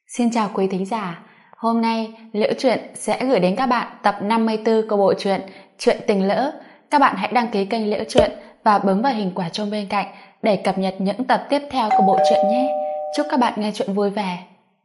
Xin chào quý thính giả. Hôm nay Liễu Truyện sẽ gửi đến các bạn tập 54 của bộ truyện Chuyện Tình Lỡ. Các bạn hãy đăng ký kênh Liễu Truyện và bấm vào hình quả chuông bên cạnh để cập nhật những tập tiếp theo của bộ truyện nhé. Chúc các bạn nghe truyện vui vẻ.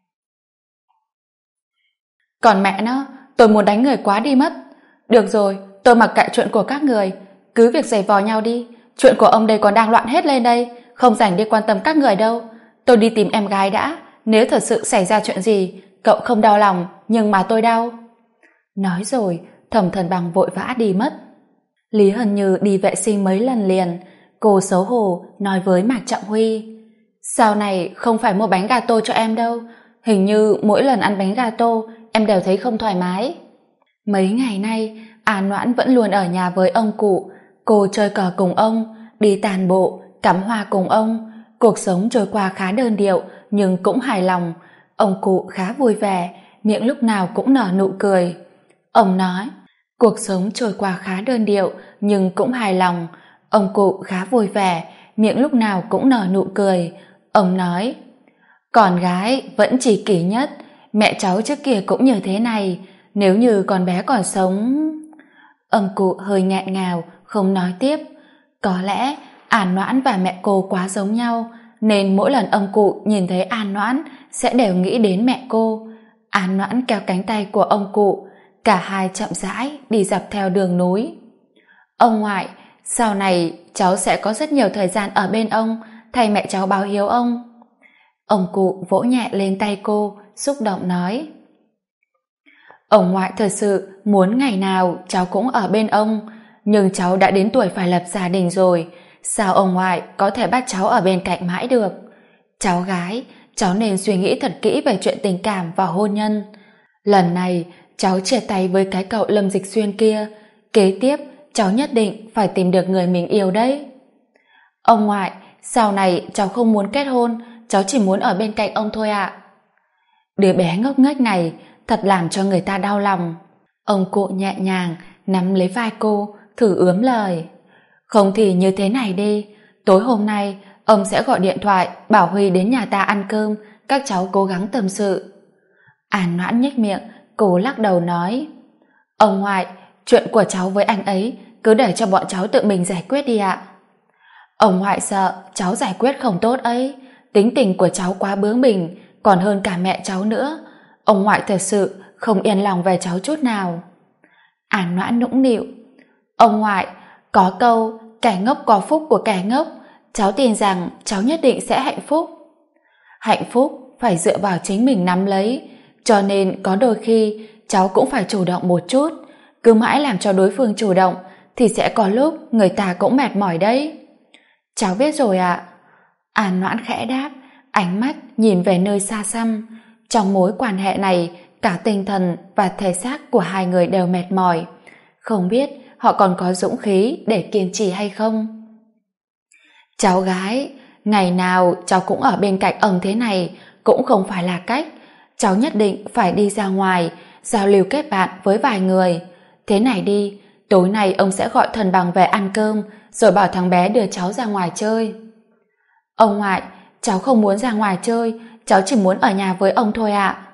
Còn mẹ nó, tôi muốn đánh người quá đi mất. Được rồi, tôi mặc kệ chuyện của các người, cứ việc giày vò nhau đi. Chuyện của ông đây còn đang loạn hết lên đây, không rảnh đi quan tâm các người đâu. Tôi đi tìm em gái đã, nếu thật sự xảy ra chuyện gì, cậu không đau lòng, nhưng mà tôi đau. Nói rồi, Thẩm Thần Bằng vội vã đi mất. Lý Hân Như đi vệ sinh mấy lần liền, cô xấu hổ nói với Mạc Trọng Huy: Sau này không phải mua bánh gato cho em đâu, hình như mỗi lần ăn bánh gato em đều thấy không thoải mái. Mấy ngày nay An Noãn vẫn luôn ở nhà với ông cụ, cô chơi cờ cùng ông, đi tàn bộ, cắm hoa cùng ông. Cuộc sống trôi qua khá đơn điệu nhưng cũng hài lòng. Ông cụ khá vui vẻ, miệng lúc nào cũng nở nụ cười. Ông nói, cuộc sống trôi qua khá đơn điệu nhưng cũng hài lòng. Ông cụ khá vui vẻ, miệng lúc nào cũng nở nụ cười. Ông nói, con gái vẫn chỉ kỷ nhất, mẹ cháu trước kia cũng như thế này, nếu như con bé còn sống... Ông cụ hơi nghẹn ngào, không nói tiếp. Có lẽ An Noãn và mẹ cô quá giống nhau, nên mỗi lần ông cụ nhìn thấy An Noãn sẽ đều nghĩ đến mẹ cô. An Noãn kéo cánh tay của ông cụ, cả hai chậm rãi đi dọc theo đường núi. Ông ngoại, sau này cháu sẽ có rất nhiều thời gian ở bên ông, thay mẹ cháu báo hiếu ông. Ông cụ vỗ nhẹ lên tay cô, xúc động nói. Ông ngoại thật sự muốn ngày nào cháu cũng ở bên ông, nhưng cháu đã đến tuổi phải lập gia đình rồi, sao ông ngoại có thể bắt cháu ở bên cạnh mãi được? Cháu gái, cháu nên suy nghĩ thật kỹ về chuyện tình cảm và hôn nhân. Lần này cháu chia tay với cái cậu Lâm Dịch Xuyên kia, kế tiếp cháu nhất định phải tìm được người mình yêu đấy. Ông ngoại, sau này cháu không muốn kết hôn, cháu chỉ muốn ở bên cạnh ông thôi ạ. Đứa bé ngốc nghếch này thật làm cho người ta đau lòng. Ông cụ nhẹ nhàng nắm lấy vai cô, thử ướm lời. Không thì như thế này đi, tối hôm nay ông sẽ gọi điện thoại bảo Huy đến nhà ta ăn cơm, các cháu cố gắng tâm sự. An Noãn nhếch miệng, cô lắc đầu nói, ông ngoại, chuyện của cháu với anh ấy cứ để cho bọn cháu tự mình giải quyết đi ạ. Ông ngoại sợ cháu giải quyết không tốt ấy, tính tình của cháu quá bướng bỉnh, còn hơn cả mẹ cháu nữa. Ông ngoại thật sự không yên lòng về cháu chút nào. An Noãn nũng nịu, ông ngoại, có câu kẻ ngốc có phúc của kẻ ngốc, cháu tin rằng cháu nhất định sẽ hạnh phúc. Hạnh phúc phải dựa vào chính mình nắm lấy, cho nên có đôi khi cháu cũng phải chủ động một chút, cứ mãi làm cho đối phương chủ động thì sẽ có lúc người ta cũng mệt mỏi đấy. Cháu biết rồi ạ. An Noãn khẽ đáp, ánh mắt nhìn về nơi xa xăm. Trong mối quan hệ này, cả tinh thần và thể xác của hai người đều mệt mỏi. Không biết họ còn có dũng khí để kiên trì hay không? Cháu gái, ngày nào cháu cũng ở bên cạnh ông thế này cũng không phải là cách. Cháu nhất định phải đi ra ngoài, giao lưu kết bạn với vài người. Thế này đi, tối nay ông sẽ gọi Thần Bằng về ăn cơm, rồi bảo thằng bé đưa cháu ra ngoài chơi. Ông ngoại, cháu không muốn ra ngoài chơi, cháu chỉ muốn ở nhà với ông thôi ạ.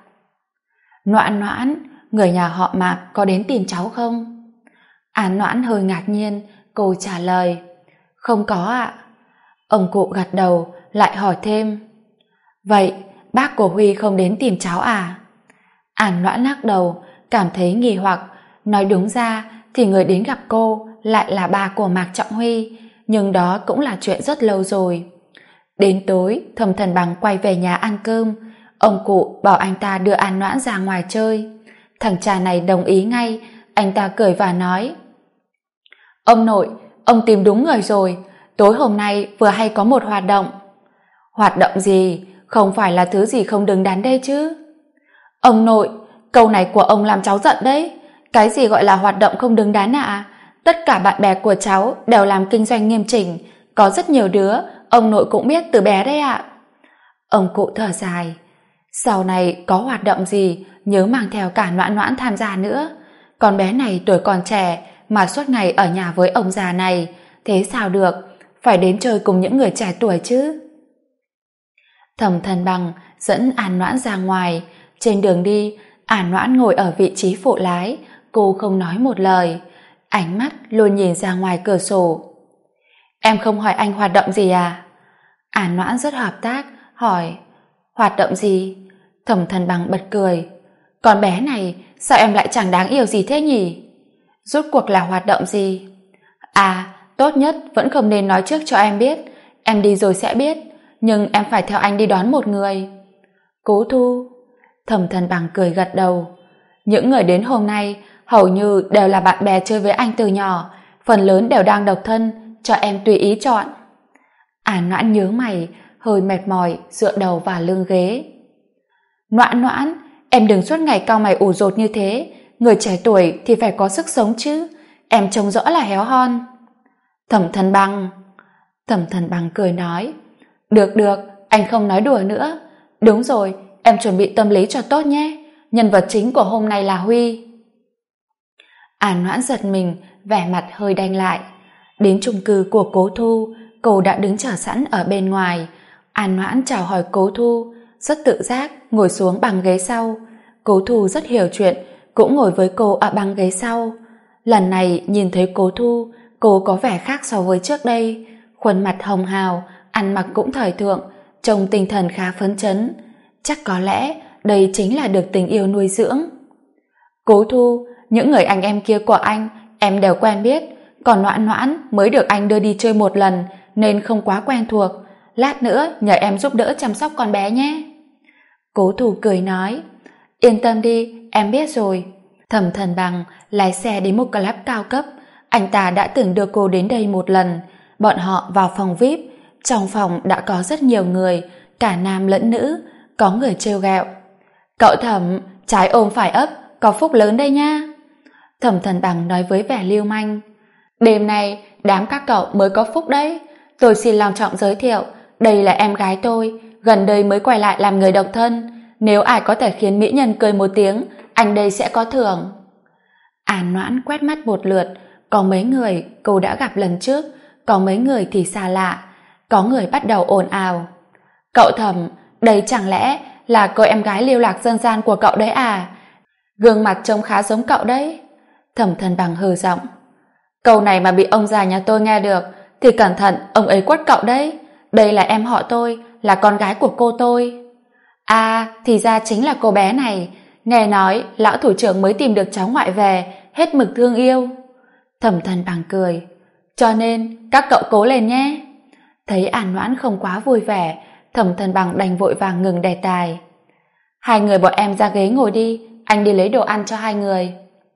Noãn Noãn, người nhà họ Mạc có đến tìm cháu không? An Noãn hơi ngạc nhiên, cô trả lời, không có ạ. Ông cụ gật đầu, lại hỏi thêm, vậy bác của Huy không đến tìm cháu à? An Noãn lắc đầu, cảm thấy nghi hoặc. Nói đúng ra thì người đến gặp cô lại là ba của Mạc Trọng Huy, nhưng đó cũng là chuyện rất lâu rồi. Đến tối, Thẩm Thần Bằng quay về nhà ăn cơm. Ông cụ bảo anh ta đưa An Noãn ra ngoài chơi. Thằng cha này đồng ý ngay. Anh ta cười và nói, ông nội, ông tìm đúng người rồi. Tối hôm nay vừa hay có một hoạt động. Hoạt động gì? Không phải là thứ gì không đứng đắn đây chứ? Ông nội, câu này của ông làm cháu giận đấy. Cái gì gọi là hoạt động không đứng đắn ạ? Tất cả bạn bè của cháu đều làm kinh doanh nghiêm chỉnh, có rất nhiều đứa ông nội cũng biết từ bé đấy ạ. Ông cụ thở dài, sau này có hoạt động gì nhớ mang theo cả Noãn Noãn tham gia nữa. Con bé này tuổi còn trẻ mà suốt ngày ở nhà với ông già này, thế sao được, phải đến chơi cùng những người trẻ tuổi chứ. Thẩm Thần Bằng dẫn An Noãn ra ngoài. Trên đường đi, An Noãn ngồi ở vị trí phụ lái, cô không nói một lời, ánh mắt luôn nhìn ra ngoài cửa sổ. Em không hỏi anh hoạt động gì à? An Noãn rất hợp tác, hỏi. Hoạt động gì? Thẩm Thần Bằng bật cười. Con bé này, sao em lại chẳng đáng yêu gì thế nhỉ? Rốt cuộc là hoạt động gì? À, tốt nhất vẫn không nên nói trước cho em biết. Em đi rồi sẽ biết, nhưng em phải theo anh đi đón một người. Cố Thu. Thẩm Thần Bằng cười gật đầu. Những người đến hôm nay hầu như đều là bạn bè chơi với anh từ nhỏ, phần lớn đều đang độc thân, cho em tùy ý chọn. An Noãn nhớ mày, hơi mệt mỏi dựa đầu vào lưng ghế. Noãn Noãn, em đừng suốt ngày cau mày ủ rột như thế, người trẻ tuổi thì phải có sức sống chứ, em trông rõ là héo hon. Thẩm Thần Bằng cười nói. Được được, anh không nói đùa nữa. Đúng rồi, em chuẩn bị tâm lý cho tốt nhé, nhân vật chính của hôm nay là Huy. An Noãn giật mình, vẻ mặt hơi đanh lại. Đến chung cư của Cố Thu, cô đã đứng chờ sẵn ở bên ngoài. An Noãn chào hỏi Cố Thu, rất tự giác ngồi xuống băng ghế sau. Cố Thu rất hiểu chuyện, cũng ngồi với cô ở băng ghế sau. Lần này nhìn thấy Cố Thu, cô có vẻ khác so với trước đây, khuôn mặt hồng hào, ăn mặc cũng thời thượng, trông tinh thần khá phấn chấn. Chắc có lẽ đây chính là được tình yêu nuôi dưỡng. Cố Thu, những người anh em kia của anh em đều quen biết, còn Noãn Noãn mới được anh đưa đi chơi một lần nên không quá quen thuộc, lát nữa nhờ em giúp đỡ chăm sóc con bé nhé. Cố Thu cười nói. Yên tâm đi, em biết rồi. Thẩm Thần Bằng lái xe đến một club cao cấp, anh ta đã từng đưa cô đến đây một lần. Bọn họ vào phòng VIP, trong phòng đã có rất nhiều người, cả nam lẫn nữ, có người trêu ghẹo. Cậu Thẩm, trái ôm phải ấp, có phúc lớn đây nha. Thẩm Thần Bằng nói với vẻ lưu manh. Đêm nay đám các cậu mới có phúc đấy. Tôi xin long trọng giới thiệu, đây là em gái tôi, gần đây mới quay lại làm người độc thân. Nếu ai có thể khiến mỹ nhân cười một tiếng, anh đây sẽ có thưởng. An Noãn quét mắt một lượt, có mấy người cô đã gặp lần trước, có mấy người thì xa lạ, có người bắt đầu ồn ào. Cậu Thẩm, đây chẳng lẽ là cô em gái lưu lạc dân gian của cậu đấy à? Gương mặt trông khá giống cậu đấy. Thẩm Thần Bằng hừ giọng. Câu này mà bị ông già nhà tôi nghe được thì cẩn thận ông ấy quất cậu đấy. Đây là em họ tôi, là con gái của cô tôi. À, thì ra chính là cô bé này. Nghe nói lão thủ trưởng mới tìm được cháu ngoại về, hết mực thương yêu. Thẩm Thần Bằng cười. Cho nên các cậu cố lên nhé. Thấy An Noãn không quá vui vẻ, Thẩm Thần Bằng đành vội vàng ngừng đề tài. Hai người bọn em ra ghế ngồi đi, anh đi lấy đồ ăn cho hai người.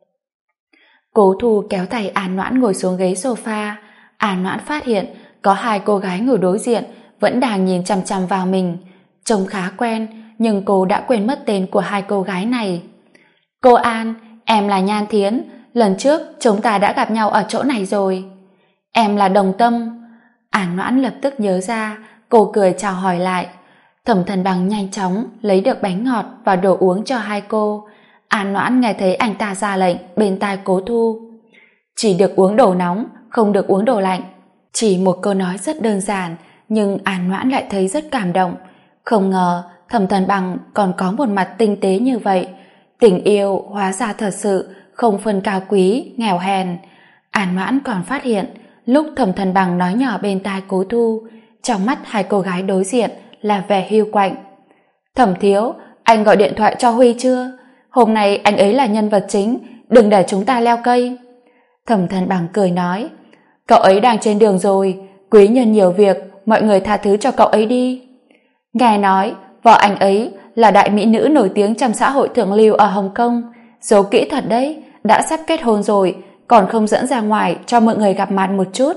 Cố Thu kéo tay An Noãn ngồi xuống ghế sofa. An Noãn phát hiện có hai cô gái ngồi đối diện vẫn đang nhìn chằm chằm vào mình, trông khá quen, nhưng cô đã quên mất tên của hai cô gái này. Cô An, em là Nhan Thiến, lần trước chúng ta đã gặp nhau ở chỗ này rồi. Em là Đồng Tâm. An Noãn lập tức nhớ ra, cô cười chào hỏi lại. Thẩm Thần Bằng nhanh chóng lấy được bánh ngọt và đồ uống cho hai cô. An Noãn nghe thấy anh ta ra lệnh bên tai Cố Thu. Chỉ được uống đồ nóng, không được uống đồ lạnh. Chỉ một câu nói rất đơn giản, nhưng An Noãn lại thấy rất cảm động. Không ngờ Thẩm Thần Bằng còn có một mặt tinh tế như vậy. Tình yêu hóa ra thật sự không phân cao quý, nghèo hèn. An Noãn còn phát hiện, lúc Thẩm Thần Bằng nói nhỏ bên tai Cố Thu, trong mắt hai cô gái đối diện là vẻ hiu quạnh. Thẩm thiếu, anh gọi điện thoại cho Huy chưa? Hôm nay anh ấy là nhân vật chính, đừng để chúng ta leo cây. Thẩm Thần Bằng cười nói, cậu ấy đang trên đường rồi, quý nhân nhiều việc, mọi người tha thứ cho cậu ấy đi. Nghe nói vợ anh ấy là đại mỹ nữ nổi tiếng trong xã hội thượng lưu ở Hồng Kông, giấu kỹ thật đấy, đã sắp kết hôn rồi, còn không dẫn ra ngoài cho mọi người gặp mặt một chút.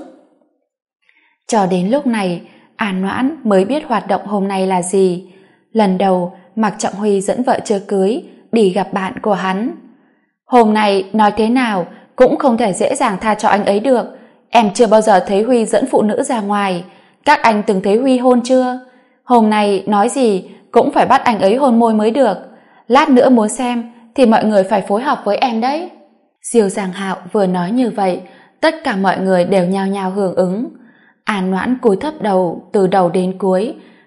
Cho đến lúc này, An Noãn mới biết hoạt động hôm nay là gì. Lần đầu Mạc Trọng Huy dẫn vợ chưa cưới đi gặp bạn của hắn. Hôm nay nói thế nào cũng không thể dễ dàng tha cho anh ấy được. Em chưa bao giờ thấy Huy dẫn phụ nữ ra ngoài. Các anh từng thấy Huy hôn chưa? Hôm nay nói gì cũng phải bắt anh ấy hôn môi mới được. Lát nữa muốn xem thì mọi người phải phối hợp với em đấy. Diêu Giang Hạo vừa nói như vậy, tất cả mọi người đều nhao nhao hưởng ứng. An Noãn cúi thấp đầu từ đầu đến cuối,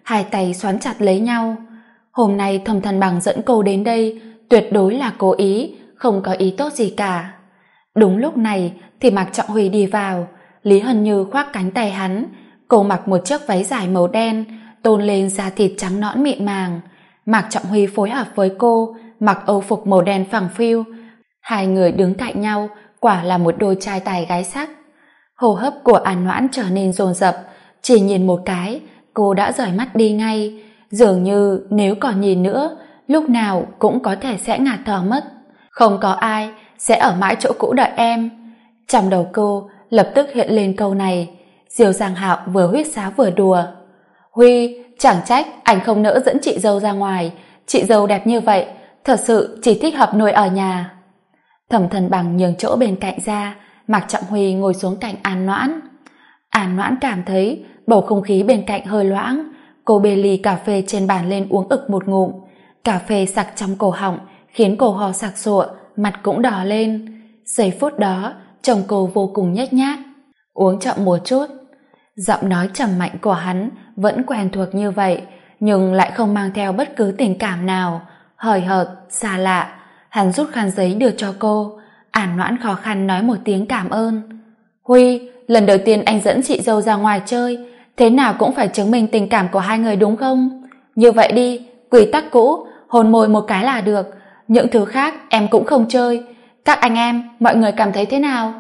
hai tay xoắn chặt lấy nhau. Hôm nay Thẩm Thần Bằng dẫn cô đến đây tuyệt đối là cố ý, không có ý tốt gì cả. Đúng lúc này thì Mạc Trọng Huy đi vào. Lý Hân Như khoác cánh tay hắn. Cô mặc một chiếc váy dài màu đen, tôn lên da thịt trắng nõn mịn màng. Mạc Trọng Huy phối hợp với cô, mặc âu phục màu đen phẳng phiu. Hai người đứng cạnh nhau, quả là một đôi trai tài gái sắc. Hô hấp của An Noãn trở nên dồn dập, chỉ nhìn một cái, cô đã rời mắt đi ngay, dường như nếu còn nhìn nữa, lúc nào cũng có thể sẽ ngạt thở mất. Không có ai sẽ ở mãi chỗ cũ đợi em. Trong đầu cô lập tức hiện lên câu này. Diêu Giang Hạo vừa huýt sáo vừa đùa. Huy, chẳng trách anh không nỡ dẫn chị dâu ra ngoài, chị dâu đẹp như vậy, thật sự chỉ thích hợp nuôi ở nhà. Thẩm Thần Bằng nhường chỗ bên cạnh ra, Mạc Trọng Huy ngồi xuống cạnh An Noãn. An Noãn cảm thấy bầu không khí bên cạnh hơi loãng. Cô bê ly cà phê trên bàn lên uống ực một ngụm. Cà phê sặc trong cổ họng khiến cô ho sặc sụa, mặt cũng đỏ lên. Giây phút đó trông cô vô cùng nhếch nhác. Uống chậm một chút. Giọng nói trầm mạnh của hắn vẫn quen thuộc như vậy, nhưng lại không mang theo bất cứ tình cảm nào. Hời hợt, xa lạ. Hắn rút khăn giấy đưa cho cô. An Noãn khó khăn nói một tiếng cảm ơn. Huy, lần đầu tiên anh dẫn chị dâu ra ngoài chơi, thế nào cũng phải chứng minh tình cảm của hai người đúng không? Như vậy đi, quy tắc cũ, hôn môi một cái là được, những thứ khác em cũng không chơi. Các anh em, mọi người cảm thấy thế nào?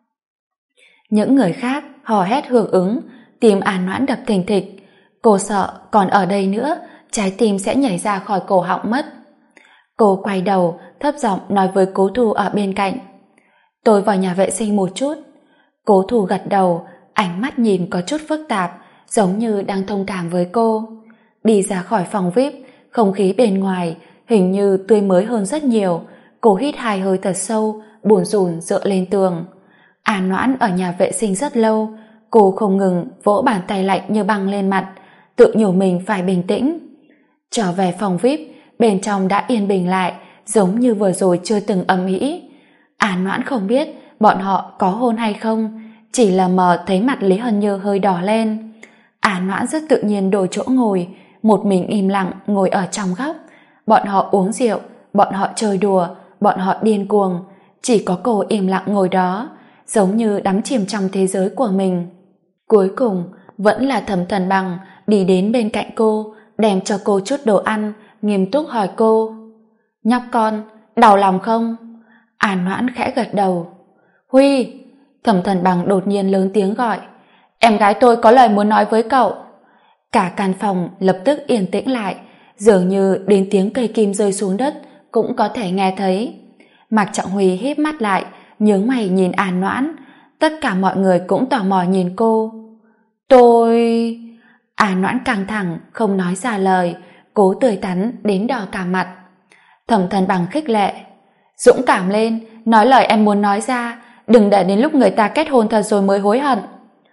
Những người khác hò hét hưởng ứng, tim An Noãn đập thình thịch. Cô sợ còn ở đây nữa, trái tim sẽ nhảy ra khỏi cổ họng mất. Cô quay đầu, thấp giọng nói với Cố Thù ở bên cạnh. Tôi vào nhà vệ sinh một chút. Cố Thù gật đầu, ánh mắt nhìn có chút phức tạp, giống như đang thông cảm với cô. Đi ra khỏi phòng VIP, không khí bên ngoài hình như tươi mới hơn rất nhiều. Cô hít hai hơi thật sâu, buồn rùn dựa lên tường. An Noãn ở nhà vệ sinh rất lâu, cô không ngừng vỗ bàn tay lạnh như băng lên mặt, tự nhủ mình phải bình tĩnh. Trở về phòng VIP, bên trong đã yên bình lại, giống như vừa rồi chưa từng ầm ĩ. An Noãn không biết bọn họ có hôn hay không, chỉ là mờ thấy mặt Lý Hân Như hơi đỏ lên. An Noãn rất tự nhiên đổi chỗ ngồi, một mình im lặng ngồi ở trong góc. Bọn họ uống rượu, bọn họ chơi đùa, bọn họ điên cuồng, chỉ có cô im lặng ngồi đó, giống như đắm chìm trong thế giới của mình. Cuối cùng vẫn là Thẩm Thần Bằng đi đến bên cạnh cô, đem cho cô chút đồ ăn, nghiêm túc hỏi cô. Nhóc con, đau lòng không? An Noãn khẽ gật đầu. Huy! Thẩm Thần Bằng đột nhiên lớn tiếng gọi. Em gái tôi có lời muốn nói với cậu. Cả căn phòng lập tức yên tĩnh lại, dường như đến tiếng cây kim rơi xuống đất cũng có thể nghe thấy. Mạc Trọng Huy híp mắt lại, nhướng mày nhìn An Noãn. Tất cả mọi người cũng tò mò nhìn cô. Tôi... An Noãn căng thẳng, không nói ra lời, cố tươi tắn đến đỏ cả mặt. Thẩm Thần Bằng khích lệ. Dũng cảm lên, nói lời em muốn nói ra, đừng để đến lúc người ta kết hôn thật rồi mới hối hận.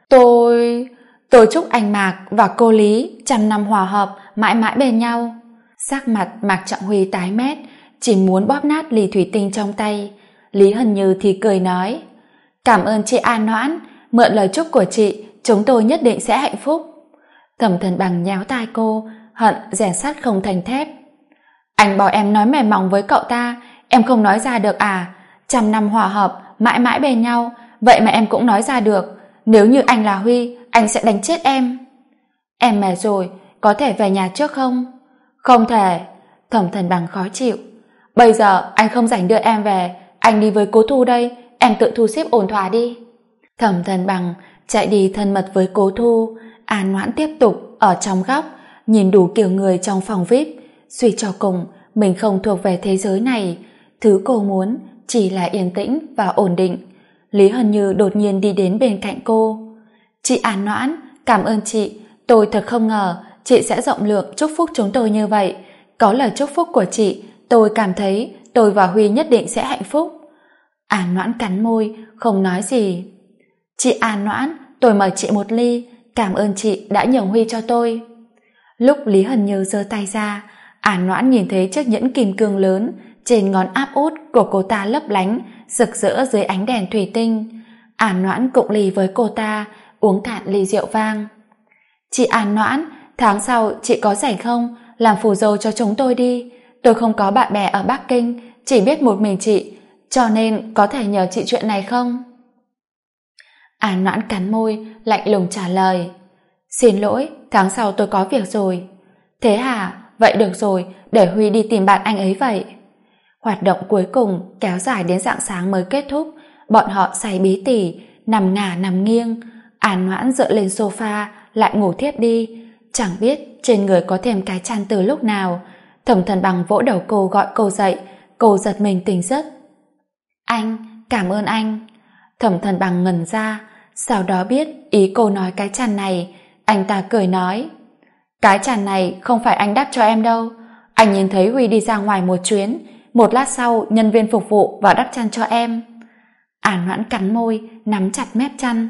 Tôi chúc anh Mạc và cô Lý 100 năm hòa hợp, mãi mãi bên nhau. Sắc mặt Mạc Trọng Huy tái mét, chỉ muốn bóp nát ly thủy tinh trong tay. Lý Hân Như thì cười nói. Cảm ơn chị An Noãn, mượn lời chúc của chị, chúng tôi nhất định sẽ hạnh phúc. Thẩm Thần Bằng nhéo tai cô, hận rèn sắt không thành thép. Anh bảo em nói mềm mỏng với cậu ta, em không nói ra được à? 100 năm hòa hợp, mãi mãi bên nhau, vậy mà em cũng nói ra được. Nếu như anh là Huy, anh sẽ đánh chết em. Em mệt rồi, có thể về nhà trước không? Không thể. Thẩm Thần Bằng khó chịu. Bây giờ anh không rảnh đưa em về, anh đi với Cố Thu đây, em tự thu xếp ổn thỏa đi. Thẩm Thần Bằng chạy đi thân mật với Cố Thu. An Noãn tiếp tục ở trong góc, nhìn đủ kiểu người trong phòng VIP. Suy cho cùng, mình không thuộc về thế giới này. Thứ cô muốn chỉ là yên tĩnh và ổn định. Lý Hân Như đột nhiên đi đến bên cạnh cô. Chị An Noãn, cảm ơn chị. Tôi thật không ngờ chị sẽ rộng lượng chúc phúc chúng tôi như vậy. Có lời chúc phúc của chị, tôi cảm thấy tôi và Huy nhất định sẽ hạnh phúc. An Noãn cắn môi, không nói gì. Chị An Noãn, tôi mời chị một ly. Cảm ơn chị đã nhường Huy cho tôi. Lúc Lý Hân Như giơ tay ra, An Noãn nhìn thấy chiếc nhẫn kim cương lớn trên ngón áp út của cô ta lấp lánh, rực rỡ dưới ánh đèn thủy tinh. An Noãn cụng ly với cô ta, uống cạn ly rượu vang. Chị An Noãn, tháng sau chị có rảnh không? Làm phù dâu cho chúng tôi đi. Tôi không có bạn bè ở Bắc Kinh, chỉ biết một mình chị, cho nên có thể nhờ chị chuyện này không? An Noãn cắn môi, lạnh lùng trả lời. Xin lỗi, tháng sau tôi có việc rồi. Thế hả? Vậy được rồi, để Huy đi tìm bạn anh ấy vậy. Hoạt động cuối cùng kéo dài đến rạng sáng mới kết thúc. Bọn họ say bí tỉ, nằm ngả nằm nghiêng. An Noãn dựa lên sofa, lại ngủ thiếp đi. Chẳng biết trên người có thêm cái chăn từ lúc nào. Thẩm Thần Bằng vỗ đầu cô gọi cô dậy. Cô giật mình tỉnh giấc. Anh, cảm ơn anh. Thẩm Thần Bằng ngẩn ra, sau đó biết ý cô nói cái chăn này. Anh ta cười nói, cái chăn này không phải anh đắp cho em đâu. Anh nhìn thấy Huy đi ra ngoài một chuyến, một lát sau nhân viên phục vụ vào đắp chăn cho em. An Noãn cắn môi, nắm chặt mép chăn.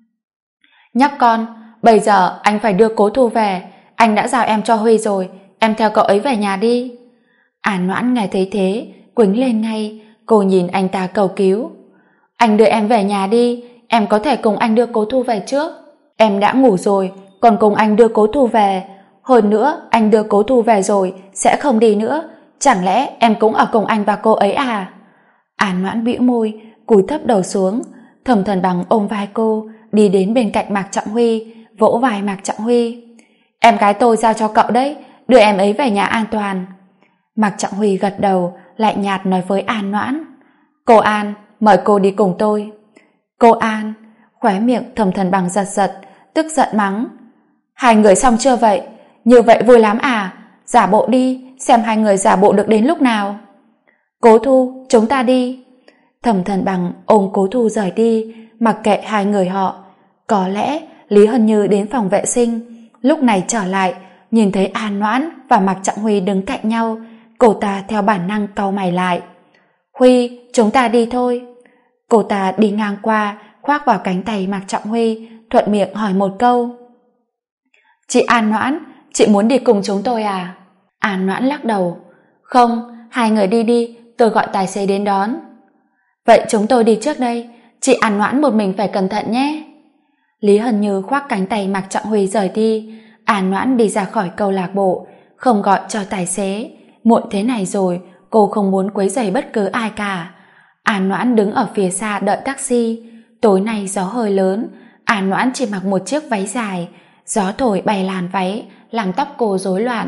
Nhóc con, bây giờ anh phải đưa Cố Thu về. Anh đã giao em cho Huy rồi, em theo cậu ấy về nhà đi. An Noãn nghe thấy thế, quĩnh lên ngay. Cô nhìn anh ta cầu cứu. Anh đưa em về nhà đi, em có thể cùng anh đưa Cố Thu về trước. Em đã ngủ rồi, còn cùng anh đưa Cố Thu về. Hơn nữa, anh đưa Cố Thu về rồi, sẽ không đi nữa. Chẳng lẽ em cũng ở cùng anh và cô ấy à? An Noãn bĩu môi, cúi thấp đầu xuống. Thẩm Thần Bằng ôm vai cô, đi đến bên cạnh Mạc Trọng Huy, vỗ vai Mạc Trọng Huy. Em gái tôi giao cho cậu đấy, đưa em ấy về nhà an toàn. Mạc Trọng Huy gật đầu, lạnh nhạt nói với An Noãn. Cô An, mời cô đi cùng tôi. Cô An, khóe miệng Thẩm Thần Bằng giật giật, tức giận mắng. Hai người xong chưa vậy? Như vậy vui lắm à? Giả bộ đi, xem hai người giả bộ được đến lúc nào. Cố Thu, chúng ta đi. Thẩm Thần Bằng ôm Cố Thu rời đi, mặc kệ hai người họ. Có lẽ Lý Hân Như đến phòng vệ sinh, lúc này trở lại, nhìn thấy An Noãn và Mạc Trọng Huy đứng cạnh nhau, cô ta theo bản năng cau mày lại. Huy, chúng ta đi thôi. Cô ta đi ngang qua, khoác vào cánh tay Mạc Trọng Huy, thuận miệng hỏi một câu. Chị An Noãn, chị muốn đi cùng chúng tôi à? An Noãn lắc đầu. Không, hai người đi đi, tôi gọi tài xế đến đón. Vậy chúng tôi đi trước đây, chị An Noãn một mình phải cẩn thận nhé. Lý Hân Như khoác cánh tay Mạc Trọng Huy rời đi. An Noãn đi ra khỏi câu lạc bộ, không gọi cho tài xế. Muộn thế này rồi, cô không muốn quấy rầy bất cứ ai cả. An Noãn đứng ở phía xa đợi taxi. Tối nay gió hơi lớn, An Noãn chỉ mặc một chiếc váy dài, gió thổi bay làn váy, làm tóc cô rối loạn.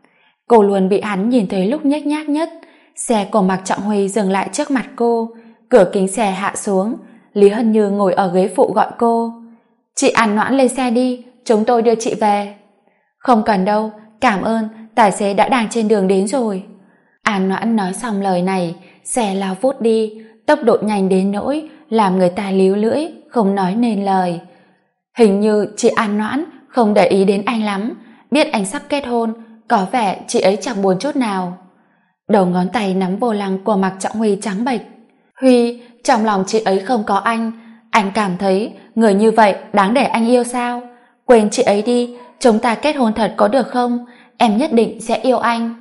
Cô luôn bị hắn nhìn thấy lúc nhếch nhác nhất. Xe của Mạc Trọng Huy dừng lại trước mặt cô, cửa kính xe hạ xuống. Lý Hân Như ngồi ở ghế phụ gọi cô. Chị An Noãn lên xe đi, chúng tôi đưa chị về. Không cần đâu, cảm ơn, tài xế đã đang trên đường đến rồi. An Noãn nói xong lời này, xe lao vút đi, tốc độ nhanh đến nỗi làm người ta líu lưỡi, không nói nên lời. Hình như chị An Noãn không để ý đến anh lắm, biết anh sắp kết hôn, có vẻ chị ấy chẳng buồn chút nào. Đầu ngón tay nắm vô lăng của Mạc Trọng Huy trắng bệch. Huy, trong lòng chị ấy không có anh cảm thấy người như vậy đáng để anh yêu sao? Quên chị ấy đi, chúng ta kết hôn thật có được không? Em nhất định sẽ yêu anh.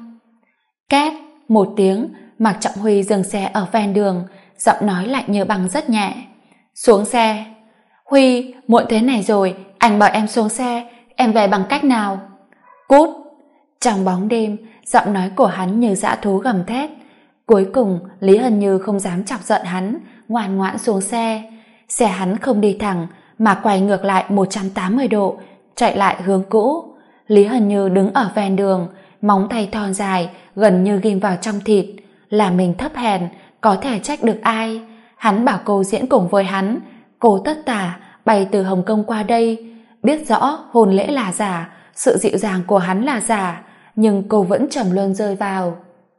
Két, một tiếng, Mạc Trọng Huy dừng xe ở ven đường, giọng nói lạnh như băng rất nhẹ. Xuống xe. Huy, muộn thế này rồi, anh bảo em xuống xe, em về bằng cách nào? Cút. Trong bóng đêm, giọng nói của hắn như dã thú gầm thét. Cuối cùng, Lý Hân Như không dám chọc giận hắn, ngoan ngoãn xuống xe. Xe hắn không đi thẳng, mà quay ngược lại 180 độ, chạy lại hướng cũ. Lý Hân Như đứng ở ven đường, móng tay thon dài, gần như ghim vào trong thịt. Là mình thấp hèn, có thể trách được ai? Hắn bảo cô diễn cùng với hắn. Cô tất tả, bay từ Hồng Kông qua đây. Biết rõ hôn lễ là giả, sự dịu dàng của hắn là giả, nhưng cô vẫn trầm luân rơi vào.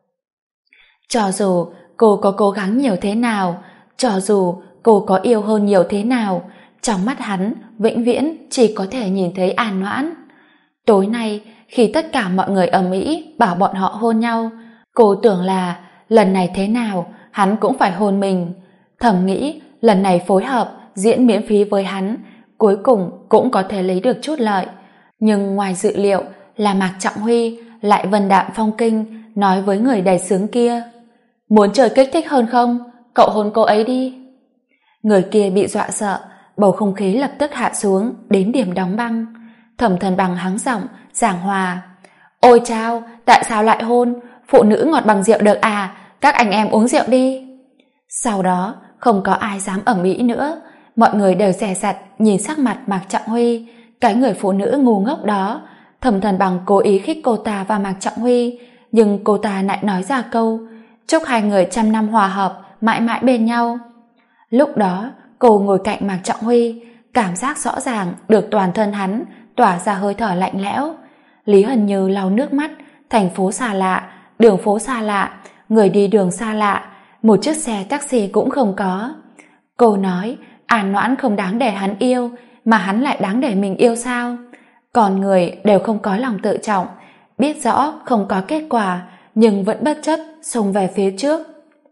Cho dù cô có cố gắng nhiều thế nào, cho dù cô có yêu hơn nhiều thế nào, trong mắt hắn vĩnh viễn chỉ có thể nhìn thấy An Noãn. Tối nay, khi tất cả mọi người ầm ĩ bảo bọn họ hôn nhau, cô tưởng là lần này thế nào hắn cũng phải hôn mình. Thầm nghĩ lần này phối hợp diễn miễn phí với hắn, cuối cùng cũng có thể lấy được chút lợi. Nhưng ngoài dự liệu là Mạc Trọng Huy lại vân đạm phong kinh nói với người đầy sướng kia. Muốn chơi kích thích hơn không? Cậu hôn cô ấy đi. Người kia bị dọa sợ, bầu không khí lập tức hạ xuống đến điểm đóng băng. Thẩm Thần Bằng hắng giọng giảng hòa: ôi chao, tại sao lại hôn? Phụ nữ ngọt bằng rượu được à? Các anh em uống rượu đi. Sau đó không có ai dám ầm ĩ nữa, mọi người đều dè dặt nhìn sắc mặt Mạc Trọng Huy. Cái người phụ nữ ngu ngốc đó, Thẩm Thần Bằng cố ý khích cô ta và Mạc Trọng Huy, nhưng cô ta lại nói ra câu chúc hai người trăm năm hòa hợp, mãi mãi bên nhau. Lúc đó cô ngồi cạnh Mạc Trọng Huy, cảm giác rõ ràng được toàn thân hắn tỏa ra hơi thở lạnh lẽo. Lý Hân Như lau nước mắt. Thành phố xa lạ, đường phố xa lạ, người đi đường xa lạ, một chiếc xe taxi cũng không có. Cô nói An Noãn không đáng để hắn yêu, mà hắn lại đáng để mình yêu sao? Còn người đều không có lòng tự trọng, biết rõ không có kết quả nhưng vẫn bất chấp xông về phía trước.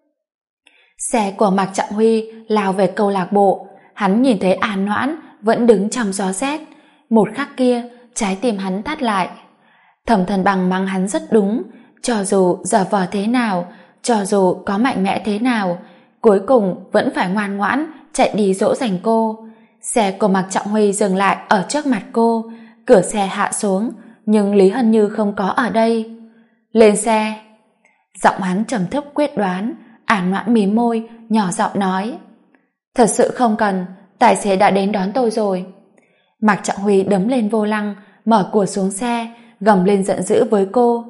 Xe của Mạc Trọng Huy lao về câu lạc bộ. Hắn nhìn thấy An Noãn vẫn đứng trong gió rét. Một khắc kia trái tim hắn thắt lại. Thẩm Thần Bằng mắng hắn rất đúng, cho dù giở vờ thế nào, cho dù có mạnh mẽ thế nào, cuối cùng vẫn phải ngoan ngoãn chạy đi dỗ dành cô. Xe của Mạc Trọng Huy dừng lại ở trước mặt cô, cửa xe hạ xuống, nhưng Lý Hân Như không có ở đây. Lên xe. Giọng hắn trầm thấp quyết đoán. An Noãn mím môi, nhỏ giọng nói: thật sự không cần, tài xế đã đến đón tôi rồi. Mạc Trọng Huy đấm lên vô lăng, mở cửa xuống xe, gầm lên giận dữ với cô: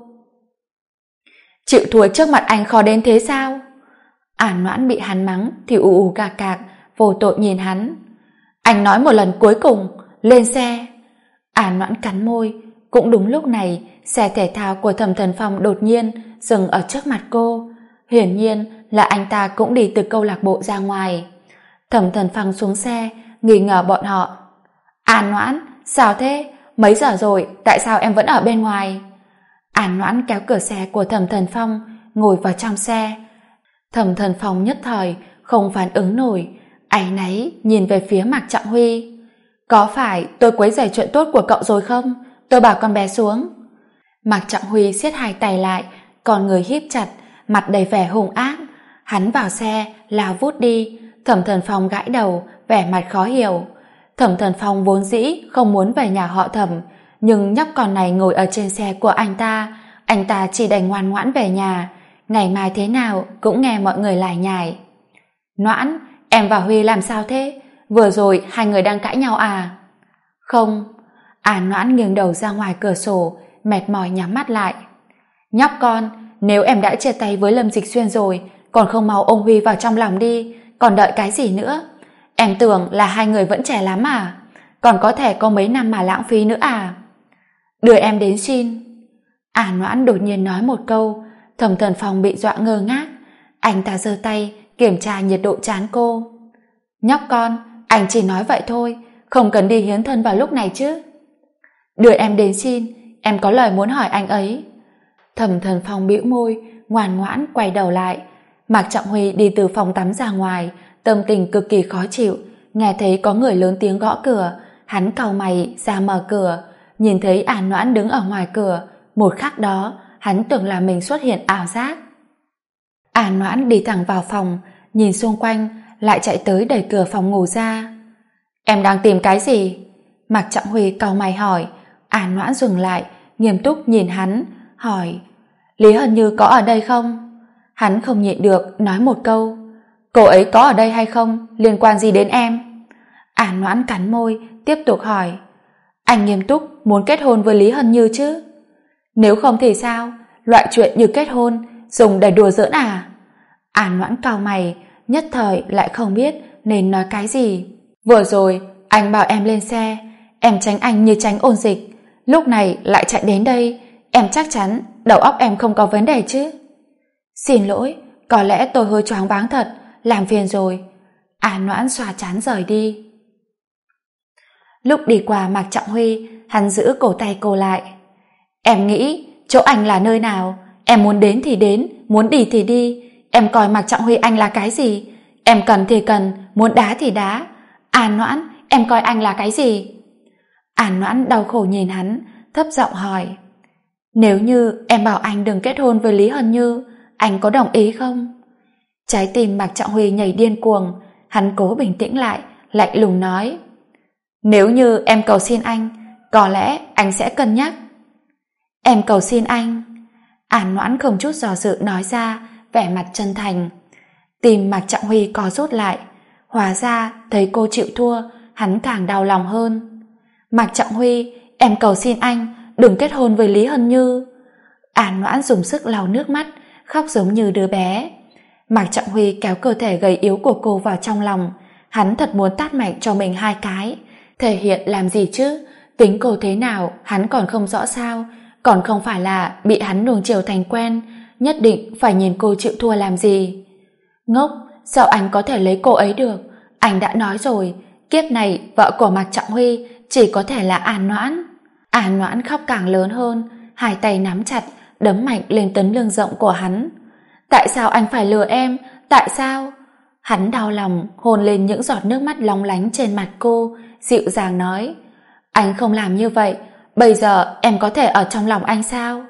chịu thua trước mặt anh khó đến thế sao? An Noãn bị hắn mắng thì ù ù cạc cạc, vô tội nhìn hắn. Anh nói một lần cuối cùng, lên xe. An Noãn cắn môi. Cũng đúng lúc này, xe thể thao của Thẩm Thần Phong đột nhiên dừng ở trước mặt cô. Hiển nhiên là anh ta cũng đi từ câu lạc bộ ra ngoài. Thẩm Thần Phong xuống xe, nghi ngờ bọn họ. An Noãn, sao thế? Mấy giờ rồi, tại sao em vẫn ở bên ngoài? An Noãn kéo cửa xe của Thẩm Thần Phong, ngồi vào trong xe. Thẩm Thần Phong nhất thời không phản ứng nổi, áy náy nhìn về phía Mạc Trọng Huy. Có phải tôi quấy rầy chuyện tốt của cậu rồi không? Tôi bảo con bé xuống. Mạc Trọng Huy siết hai tay lại, con người híp chặt, mặt đầy vẻ hung ác. Hắn vào xe lao vút đi. Thẩm Thần Phong gãi đầu, vẻ mặt khó hiểu. Thẩm Thần Phong vốn dĩ không muốn về nhà họ Thẩm, nhưng nhóc con này ngồi ở trên xe của anh ta chỉ đành ngoan ngoãn về nhà. Ngày mai thế nào cũng nghe mọi người lải nhải. Noãn, em và Huy làm sao thế? Vừa rồi hai người đang cãi nhau à? Không. An Noãn nghiêng đầu ra ngoài cửa sổ, mệt mỏi nhắm mắt lại. Nhóc con, nếu em đã chia tay với Lâm Dịch Xuyên rồi, còn không mau ôm Huy vào trong lòng đi, còn đợi cái gì nữa? Em tưởng là hai người vẫn trẻ lắm à? Còn có thể có mấy năm mà lãng phí nữa à? Đưa em đến xin. An Noãn đột nhiên nói một câu. Thẩm Thần Phong bị dọa ngơ ngác. Anh ta giơ tay kiểm tra nhiệt độ trán cô. Nhóc con, anh chỉ nói vậy thôi, không cần đi hiến thân vào lúc này chứ. Đưa em đến xin, em có lời muốn hỏi anh ấy. Thẩm Thần Phong bĩu môi, ngoan ngoãn quay đầu lại. Mạc Trọng Huy đi từ phòng tắm ra ngoài, tâm tình cực kỳ khó chịu. Nghe thấy có người lớn tiếng gõ cửa, hắn cau mày ra mở cửa, nhìn thấy An Noãn đứng ở ngoài cửa. Một khắc đó hắn tưởng là mình xuất hiện ảo giác. An Noãn đi thẳng vào phòng, nhìn xung quanh, lại chạy tới đẩy cửa phòng ngủ ra. Em đang tìm cái gì? Mạc Trọng Huy cau mày hỏi. An Noãn dừng lại, nghiêm túc nhìn hắn, hỏi: Lý Hân Như có ở đây không? Hắn không nhịn được nói một câu: cô ấy có ở đây hay không liên quan gì đến em? An Noãn cắn môi, tiếp tục hỏi: anh nghiêm túc muốn kết hôn với Lý Hân Như chứ? Nếu không thì sao? Loại chuyện như kết hôn dùng để đùa giỡn à? An Noãn cau mày, nhất thời lại không biết nên nói cái gì. Vừa rồi anh bảo em lên xe, em tránh anh như tránh ôn dịch, lúc này lại chạy đến đây, em chắc chắn đầu óc em không có vấn đề chứ? Xin lỗi, có lẽ tôi hơi choáng váng thật, làm phiền rồi. An Noãn xoa trán rời đi. Lúc đi qua Mạc Trọng Huy, hắn giữ cổ tay cô lại. Em nghĩ chỗ anh là nơi nào? Em muốn đến thì đến, muốn đi thì đi. Em coi Mạc Trọng Huy anh là cái gì? Em cần thì cần, muốn đá thì đá. An Noãn, em coi anh là cái gì? An Noãn đau khổ nhìn hắn, thấp giọng hỏi: nếu như em bảo anh đừng kết hôn với Lý Hân Như, anh có đồng ý không? Trái tim Mạc Trọng Huy nhảy điên cuồng. Hắn cố bình tĩnh lại, lạnh lùng nói: nếu như em cầu xin anh, có lẽ anh sẽ cân nhắc. Em cầu xin anh. An Noãn không chút do dự nói ra, vẻ mặt chân thành. Tim Mạc Trọng Huy co rút lại. Hóa ra thấy cô chịu thua, hắn càng đau lòng hơn. Mạc Trọng Huy, em cầu xin anh đừng kết hôn với Lý Hân Như. An Noãn dùng sức lau nước mắt, khóc giống như đứa bé. Mạc Trọng Huy kéo cơ thể gầy yếu của cô vào trong lòng. Hắn thật muốn tát mạnh cho mình 2 cái. Thể hiện làm gì chứ? Tính cô thế nào hắn còn không rõ sao? Còn không phải là bị hắn nuông chiều thành quen, nhất định phải nhìn cô chịu thua làm gì? Ngốc, sao anh có thể lấy cô ấy được? Anh đã nói rồi, kiếp này vợ của Mạc Trọng Huy chỉ có thể là An Noãn. An Noãn khóc càng lớn hơn, 2 tay nắm chặt, đấm mạnh lên tấm lưng rộng của hắn. Tại sao anh phải lừa em? Tại sao? Hắn đau lòng hôn lên những giọt nước mắt lóng lánh trên mặt cô, dịu dàng nói: anh không làm như vậy, bây giờ em có thể ở trong lòng anh sao?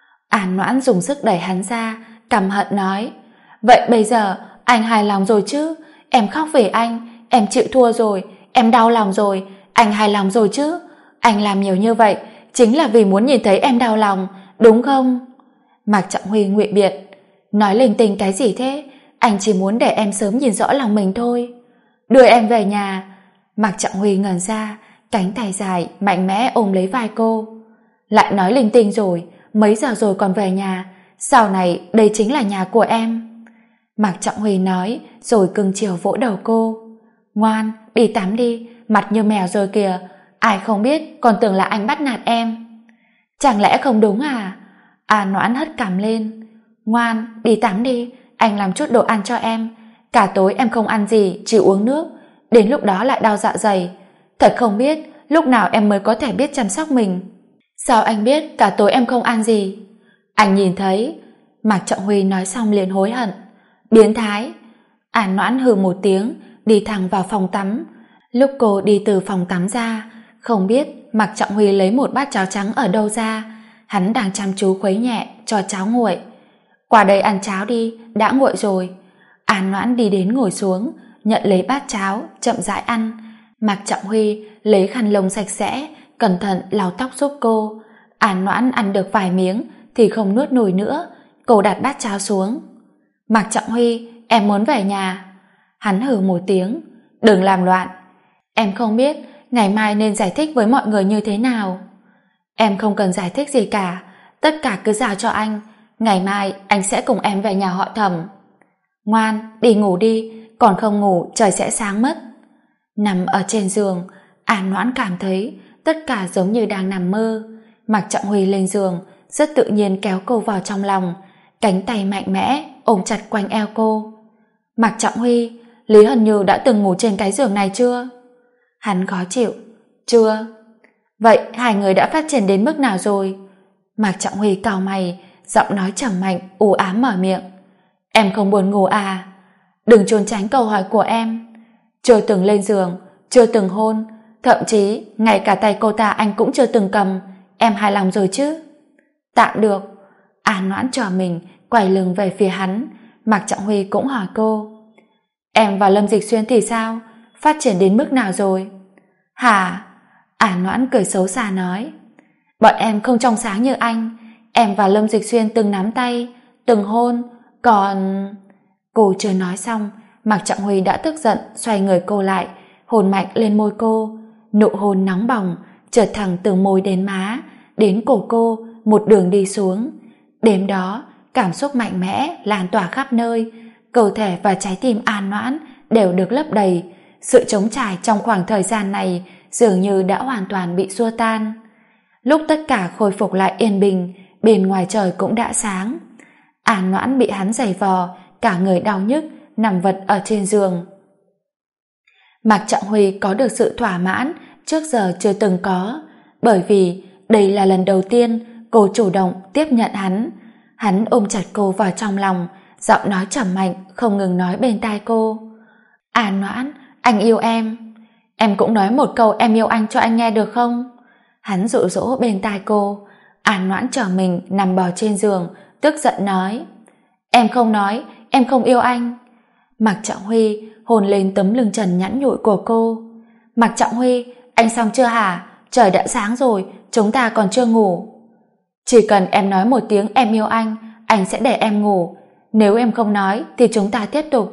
An Noãn dùng sức đẩy hắn ra, căm hận nói: vậy bây giờ anh hài lòng rồi chứ? Em khóc vì anh, em chịu thua rồi, em đau lòng rồi, anh hài lòng rồi chứ? Anh làm nhiều như vậy chính là vì muốn nhìn thấy em đau lòng, đúng không? Mạc Trọng Huy ngụy biện: nói linh tinh cái gì thế? Anh chỉ muốn để em sớm nhìn rõ lòng mình thôi. Đưa em về nhà. Mạc Trọng Huy ngẩn ra, cánh tay dài mạnh mẽ ôm lấy vai cô. Lại nói linh tinh rồi, mấy giờ rồi còn về nhà? Sau này đây chính là nhà của em. Mạc Trọng Huy nói rồi cưng chiều vỗ đầu cô. Ngoan, đi tắm đi, mặt như mèo rồi kìa. Ai không biết còn tưởng là anh bắt nạt em. Chẳng lẽ không đúng à? An Noãn hất cằm lên. Ngoan, đi tắm đi, anh làm chút đồ ăn cho em. Cả tối em không ăn gì, chỉ uống nước, đến lúc đó lại đau dạ dày. Thật không biết lúc nào em mới có thể biết chăm sóc mình. Sao anh biết cả tối em không ăn gì? Anh nhìn thấy. Mạc Trọng Huy nói xong liền hối hận. Biến thái. An Noãn hừ một tiếng, đi thẳng vào phòng tắm. Lúc cô đi từ phòng tắm ra, không biết Mạc Trọng Huy lấy một bát cháo trắng ở đâu ra. Hắn đang chăm chú khuấy nhẹ cho cháo nguội. Qua đây ăn cháo đi, đã nguội rồi. An Noãn đi đến ngồi xuống, nhận lấy bát cháo, chậm rãi ăn. Mạc Trọng Huy lấy khăn lông sạch sẽ, cẩn thận lau tóc giúp cô. An Noãn ăn được vài miếng thì không nuốt nổi nữa. Cô đặt bát cháo xuống. Mạc Trọng Huy, em muốn về nhà. Hắn hừ một tiếng. Đừng làm loạn. Em không biết ngày mai nên giải thích với mọi người như thế nào. Em không cần giải thích gì cả, tất cả cứ giao cho anh. Ngày mai anh sẽ cùng em về nhà họ Thẩm. Ngoan, đi ngủ đi, còn không ngủ trời sẽ sáng mất. Nằm ở trên giường, An Noãn cảm thấy tất cả giống như đang nằm mơ. Mạc Trọng Huy lên giường, rất tự nhiên kéo cô vào trong lòng, cánh tay mạnh mẽ ôm chặt quanh eo cô. Mạc Trọng Huy, Lý Hân Như đã từng ngủ trên cái giường này chưa? Hắn khó chịu. Chưa. Vậy hai người đã phát triển đến mức nào rồi? Mạc Trọng Huy cau mày, giọng nói trầm mạnh u ám mở miệng. Em không buồn ngủ à? Đừng trốn tránh câu hỏi của em. Chưa từng lên giường, chưa từng hôn, thậm chí ngay cả tay cô ta anh cũng chưa từng cầm. Em hài lòng rồi chứ? Tạm được. An Noãn trò mình quay lưng về phía hắn. Mạc Trọng Huy cũng hỏi cô. Em và Lâm Dịch Xuyên thì sao? Phát triển đến mức nào rồi? Hả? An Noãn cười xấu xa nói. Bọn em không trong sáng như anh. Em và Lâm Dịch Xuyên từng nắm tay, từng hôn, còn... Cô chưa nói xong, Mạc Trọng Huy đã tức giận xoay người cô lại, hôn mạnh lên môi cô. Nụ hôn nóng bỏng trượt thẳng từ môi đến má, đến cổ cô, một đường đi xuống. Đêm đó, cảm xúc mạnh mẽ lan tỏa khắp nơi, cơ thể và trái tim An Noãn đều được lấp đầy. Sự trống trải trong khoảng thời gian này dường như đã hoàn toàn bị xua tan. Lúc tất cả khôi phục lại yên bình, bên ngoài trời cũng đã sáng. An Noãn bị hắn giày vò, cả người đau nhức, nằm vật ở trên giường. Mạc Trọng Huy có được sự thỏa mãn trước giờ chưa từng có, bởi vì đây là lần đầu tiên cô chủ động tiếp nhận hắn. Hắn ôm chặt cô vào trong lòng, giọng nói trầm mạnh không ngừng nói bên tai cô. An Noãn, anh yêu em. Em cũng nói một câu em yêu anh cho anh nghe được không? Hắn dụ dỗ bên tai cô. An Noãn trở mình nằm bò trên giường, tức giận nói. Em không nói, em không yêu anh. Mạc Trọng Huy hôn lên tấm lưng trần nhẵn nhụi của cô. Mạc Trọng Huy, anh xong chưa hả? trời đã sáng rồi, chúng ta còn chưa ngủ. Chỉ cần em nói một tiếng em yêu anh sẽ để em ngủ. Nếu em không nói thì chúng ta tiếp tục.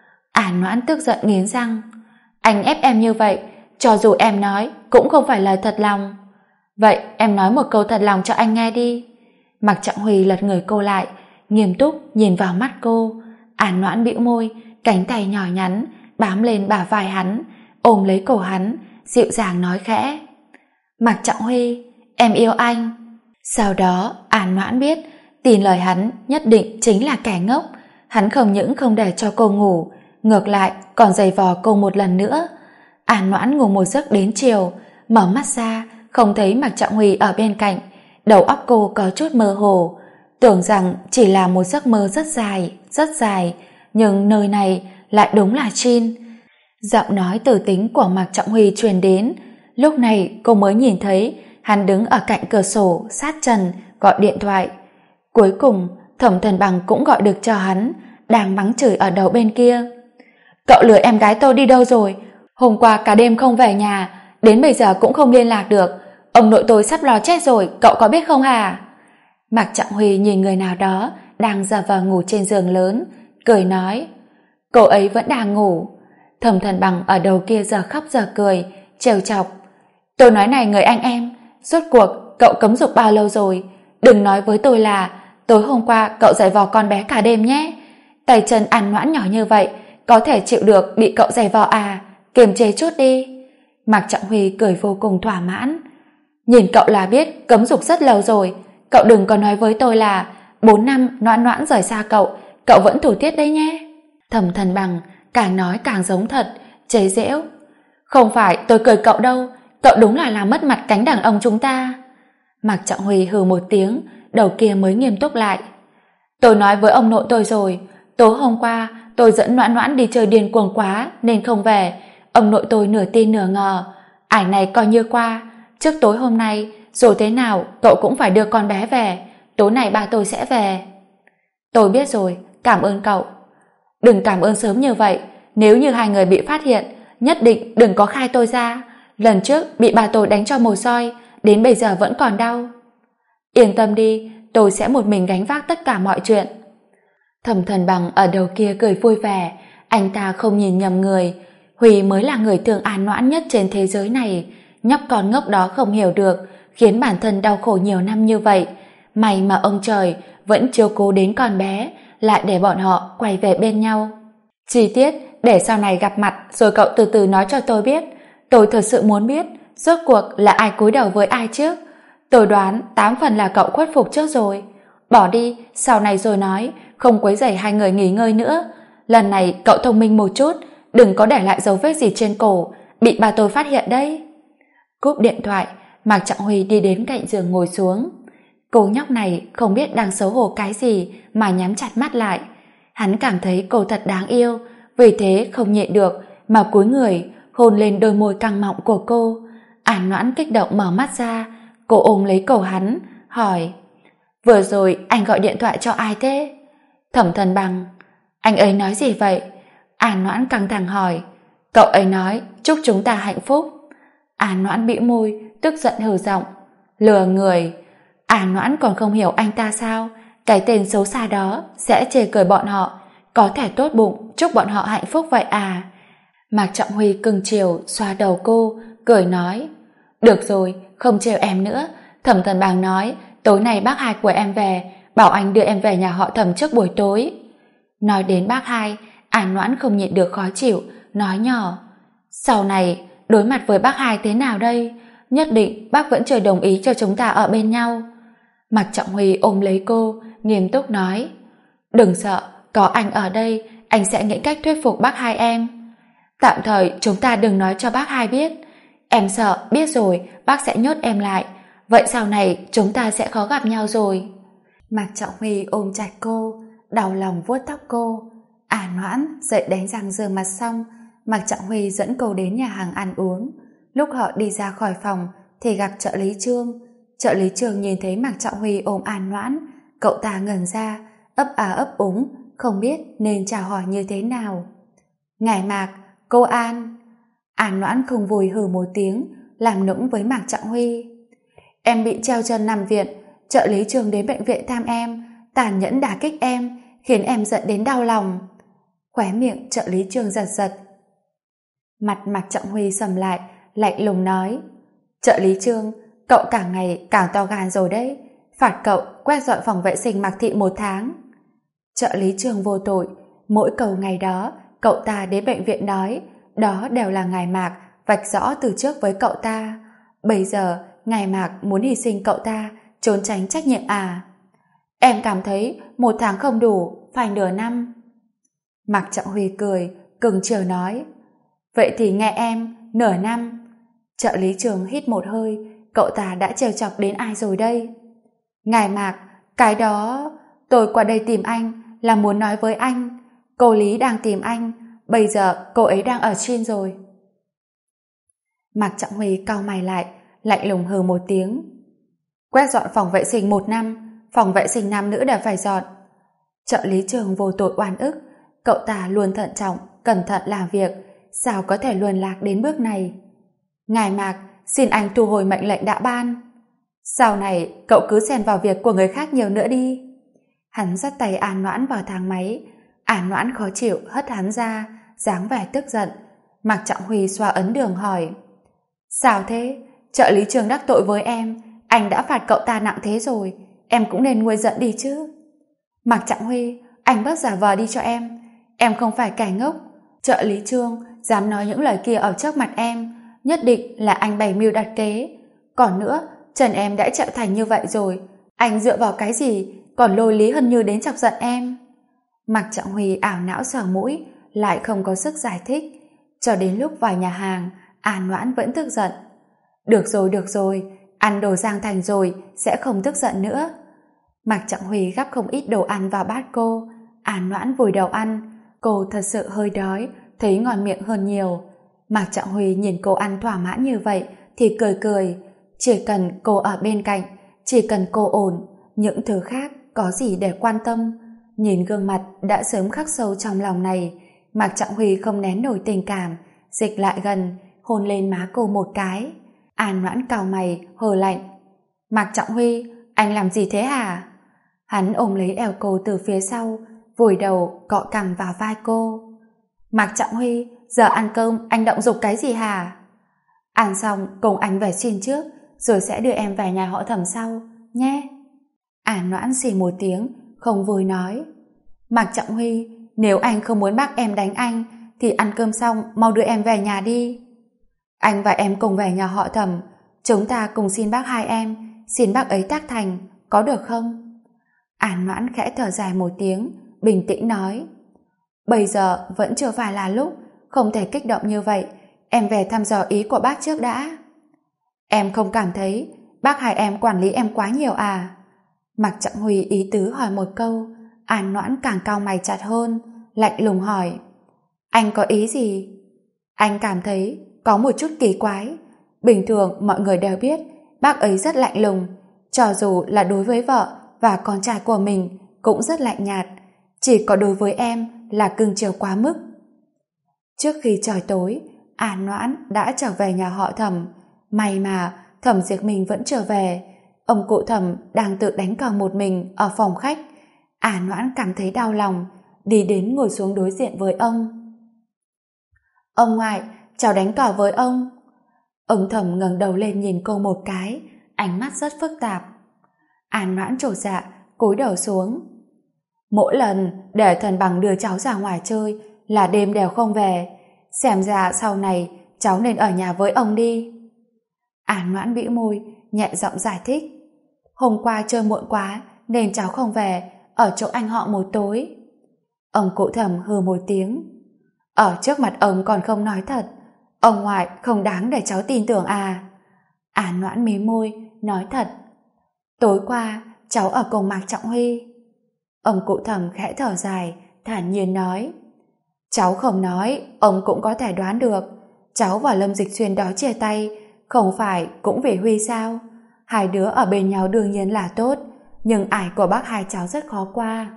Noãn tức giận nghiến răng. Anh ép em như vậy, cho dù em nói cũng không phải lời thật lòng. Vậy em nói một câu thật lòng cho anh nghe đi. Mạc Trọng Huy lật người cô lại, nghiêm túc nhìn vào mắt cô. Noãn bĩu môi, cánh tay nhỏ nhắn bám lên bả vai hắn, ôm lấy cổ hắn, dịu dàng nói khẽ. Mạc Trọng Huy, em yêu anh. Sau đó Noãn biết tin lời hắn nhất định chính là kẻ ngốc. Hắn không những không để cho cô ngủ, ngược lại còn giày vò cô một lần nữa. Noãn ngủ một giấc đến chiều, mở mắt ra không thấy Mạc Trọng Huy ở bên cạnh. Đầu óc cô có chút mơ hồ, tưởng rằng chỉ là một giấc mơ rất dài, nhưng nơi này lại đúng là Chin. Giọng nói từ tính của Mạc Trọng Huy truyền đến. Lúc này cô mới nhìn thấy hắn đứng ở cạnh cửa sổ sát trần gọi điện thoại. Cuối cùng Thẩm Thần Bằng cũng gọi được cho hắn, đang mắng chửi ở đầu bên kia. Cậu lừa em gái tôi đi đâu rồi? Hôm qua cả đêm không về nhà, đến bây giờ cũng không liên lạc được. Ông nội tôi sắp lo chết rồi, cậu có biết không hả? Mạc Trọng Huy nhìn người nào đó đang giả vờ ngủ trên giường lớn, cười nói. Cô ấy vẫn đang ngủ. Thẩm Thần Bằng ở đầu kia giờ khóc giờ cười, trêu chọc. Tôi nói này người anh em, rốt cuộc cậu cấm dục bao lâu rồi? Đừng nói với tôi là tối hôm qua cậu giày vò con bé cả đêm nhé. Tay chân Noãn nhỏ như vậy, có thể chịu được bị cậu giày vò à? Kiềm chế chút đi. Mạc Trọng Huy cười vô cùng thỏa mãn. Nhìn cậu là biết cấm dục rất lâu rồi. Cậu đừng có nói với tôi là 4 năm Noãn rời xa cậu, cậu vẫn thủ tiết đấy nhé. Thẩm Thần Bằng càng nói càng giống thật, chế giễu. Không phải tôi cười cậu đâu, cậu đúng là làm mất mặt cánh đàn ông chúng ta. Mạc Trọng Huy hừ một tiếng, đầu kia mới nghiêm túc lại. Tôi nói với ông nội tôi rồi, tối hôm qua tôi dẫn Noãn đi chơi điên cuồng quá nên không về. Ông nội tôi nửa tin nửa ngờ. Ải này coi như qua, trước tối hôm nay rồi thế nào cậu cũng phải đưa con bé về. Tối này ba tôi sẽ về. Tôi biết rồi, cảm ơn cậu. Đừng cảm ơn sớm như vậy, nếu như hai người bị phát hiện nhất định đừng có khai tôi ra. Lần trước bị bà tôi đánh cho một roi, đến bây giờ vẫn còn đau. Yên tâm đi, tôi sẽ một mình gánh vác tất cả mọi chuyện. Thẩm Thần Bằng ở đầu kia cười vui vẻ, anh ta không nhìn nhầm người. Huy mới là người thương Noãn nhất trên thế giới này. Nhóc con ngốc đó không hiểu được, khiến bản thân đau khổ nhiều năm như vậy. May mà ông trời vẫn chiếu cố đến con bé, lại để bọn họ quay về bên nhau. Chi tiết để sau này gặp mặt rồi cậu từ từ nói cho tôi biết. Tôi thật sự muốn biết rốt cuộc là ai cúi đầu với ai trước. Tôi đoán 8 phần là cậu khuất phục trước rồi. Bỏ đi, sau này rồi nói, không quấy rầy hai người nghỉ ngơi nữa. Lần này cậu thông minh một chút, đừng có để lại dấu vết gì trên cổ, bị bà tôi phát hiện đấy. Cúp điện thoại, Mạc Trọng Huy đi đến cạnh giường ngồi xuống. Cô nhóc này không biết đang xấu hổ cái gì mà nhắm chặt mắt lại. Hắn cảm thấy cô thật đáng yêu, vì thế không nhịn được mà cúi người hôn lên đôi môi căng mọng của cô. Noãn kích động mở mắt ra, cô ôm lấy cổ hắn, hỏi: Vừa rồi anh gọi điện thoại cho ai thế? Thẩm Thần Bằng. Anh ấy nói gì vậy? Noãn căng thẳng hỏi. Cậu ấy nói chúc chúng ta hạnh phúc. Noãn bĩu môi, tức giận hừ giọng. Lừa người. Noãn còn không hiểu anh ta sao? Cái tên xấu xa đó sẽ chê cười bọn họ, có thể tốt bụng chúc bọn họ hạnh phúc vậy à? Mạc Trọng Huy cưng chiều xoa đầu cô, cười nói: Được rồi, không trêu em nữa. Thẩm Thần Bằng nói tối nay bác hai của em về, bảo anh đưa em về nhà họ Thẩm trước buổi tối. Nói đến bác hai, Noãn không nhịn được khó chịu, nói nhỏ: Sau này đối mặt với bác hai thế nào đây? Nhất định bác vẫn chưa đồng ý cho chúng ta ở bên nhau. Mạc Trọng Huy ôm lấy cô, nghiêm túc nói: Đừng sợ, có anh ở đây, anh sẽ nghĩ cách thuyết phục bác hai em. Tạm thời chúng ta đừng nói cho bác hai biết. Em sợ biết rồi bác sẽ nhốt em lại, vậy sau này chúng ta sẽ khó gặp nhau rồi. Mạc Trọng Huy ôm chặt cô, đau lòng vuốt tóc cô. Noãn dậy đánh răng rửa mặt xong, Mạc Trọng Huy dẫn cô đến nhà hàng ăn uống. Lúc họ đi ra khỏi phòng thì gặp trợ lý Trương. Trợ lý Trương nhìn thấy Mạc Trọng Huy ôm Noãn, cậu ta ngẩn ra, ấp ấp úng, không biết nên chào hỏi như thế nào. Ngài Mạc, cô An. Noãn không vui hừ một tiếng, làm nũng với Mạc Trọng Huy. Em bị treo chân nằm viện, trợ lý Trường đến bệnh viện thăm em, tàn nhẫn đả kích em, khiến em giận đến đau lòng. Khóe miệng trợ lý Trường giật giật. Mặt Mạc Trọng Huy sầm lại, lạnh lùng nói: trợ lý Trương, cậu càng ngày càng to gan rồi đấy, phạt cậu quét dọn phòng vệ sinh Mạc Thị 1 tháng. Trợ lý Trương vô tội, mỗi câu ngày đó cậu ta đến bệnh viện nói đó đều là ngài Mạc vạch rõ từ trước với cậu ta. Bây giờ ngài Mạc muốn hy sinh cậu ta, trốn tránh trách nhiệm à? Em cảm thấy 1 tháng không đủ, phải nửa năm. Mạc Trọng Huy cười, cưng chiều nói: vậy thì nghe em, nửa năm. Trợ lý Trường hít một hơi, cậu ta đã trêu chọc đến ai rồi đây? Ngài Mạc, cái đó... tôi qua đây tìm anh là muốn nói với anh. Cô Lý đang tìm anh, bây giờ cô ấy đang ở trên rồi. Mạc Trọng Huy cau mày lại, lạnh lùng hừ một tiếng. Quét dọn phòng vệ sinh 1 năm, phòng vệ sinh nam nữ đều phải dọn. Trợ lý Trường vô tội oan ức, cậu ta luôn thận trọng, cẩn thận làm việc, sao có thể luồn lạc đến bước này? Ngài Mạc, xin anh thu hồi mệnh lệnh đã ban. Sau này cậu cứ xen vào việc của người khác nhiều nữa đi. Hắn dắt tay An Noãn vào thang máy. An Noãn khó chịu hất hắn ra, dáng vẻ tức giận. Mạc Trọng Huy xoa ấn đường hỏi: sao thế? Trợ lý Trường đắc tội với em, anh đã phạt cậu ta nặng thế rồi, em cũng nên nguôi giận đi chứ. Mạc Trọng Huy, anh bớt giả vờ đi cho em không phải kẻ ngốc. Trợ lý Trương dám nói những lời kia ở trước mặt em, nhất định là anh bày mưu đặt kế. Còn nữa, Trần em đã trở thành như vậy rồi, anh dựa vào cái gì còn lôi Lý Hân Như đến chọc giận em? Mạc Trọng Huy ảo não sờ mũi, lại không có sức giải thích. Cho đến lúc vào nhà hàng, An Noãn vẫn tức giận. Được rồi, ăn đồ Giang Thành rồi, sẽ không tức giận nữa. Mạc Trọng Huy gắp không ít đồ ăn vào bát cô. An Noãn vùi đầu ăn, cô thật sự hơi đói, thấy ngon miệng hơn nhiều. Mạc Trọng Huy nhìn cô ăn thỏa mãn như vậy thì cười cười. Chỉ cần cô ở bên cạnh, chỉ cần cô ổn, những thứ khác có gì để quan tâm. Nhìn gương mặt đã sớm khắc sâu trong lòng này, Mạc Trọng Huy không nén nổi tình cảm, dịch lại gần, hôn lên má cô một cái. An Noãn cau mày, hờ lạnh. Mạc Trọng Huy, anh làm gì thế hả? Hắn ôm lấy eo cô từ phía sau, vùi đầu cọ cằm vào vai cô. Mạc Trọng Huy, giờ ăn cơm anh động dục cái gì hả? Ăn xong cùng anh về xin trước, rồi sẽ đưa em về nhà họ Thẩm sau, nhé. An Noãn xì một tiếng, không vui nói. Mạc Trọng Huy, nếu anh không muốn bác em đánh anh, thì ăn cơm xong mau đưa em về nhà đi. Anh và em cùng về nhà họ Thẩm, chúng ta cùng xin bác hai em, xin bác ấy tác thành, có được không? An Noãn khẽ thở dài một tiếng, bình tĩnh nói. Bây giờ vẫn chưa phải là lúc, không thể kích động như vậy, em về thăm dò ý của bác trước đã. Em không cảm thấy bác hai em quản lý em quá nhiều à? Mạc Trọng Huy ý tứ hỏi một câu. An Noãn càng cau mày chặt hơn, lạnh lùng hỏi. Anh có ý gì? Anh cảm thấy có một chút kỳ quái. Bình thường mọi người đều biết bác ấy rất lạnh lùng, cho dù là đối với vợ và con trai của mình cũng rất lạnh nhạt, chỉ có đối với em là cưng chiều quá mức. Trước khi trời tối, An Noãn đã trở về nhà họ Thẩm. May mà Thẩm Diệp Minh vẫn trở về. Ông cụ Thẩm đang tự đánh cờ một mình ở phòng khách. An Noãn cảm thấy đau lòng, đi đến ngồi xuống đối diện với ông. Ông ngoại, cháu đánh cờ với ông. Ông Thẩm ngẩng đầu lên nhìn cô một cái, ánh mắt rất phức tạp. An Noãn chột dạ, cúi đầu xuống. Mỗi lần để thần bằng đưa cháu ra ngoài chơi là đêm đều không về, xem ra sau này cháu nên ở nhà với ông đi. An Noãn bĩu môi, nhẹ giọng giải thích. Hôm qua chơi muộn quá nên cháu không về, ở chỗ anh họ một tối. Ông cụ Thẩm hừ một tiếng. Ở trước mặt ông còn không nói thật, ông ngoại không đáng để cháu tin tưởng à? An Noãn mí môi, nói thật. Tối qua cháu ở cùng Mạc Trọng Huy. Ông cụ Thẩm khẽ thở dài, thản nhiên nói. Cháu không nói, ông cũng có thể đoán được. Cháu và Lâm Dịch Xuyên đó chia tay, không phải cũng vì Huy sao? Hai đứa ở bên nhau đương nhiên là tốt, nhưng ải của bác hai cháu rất khó qua.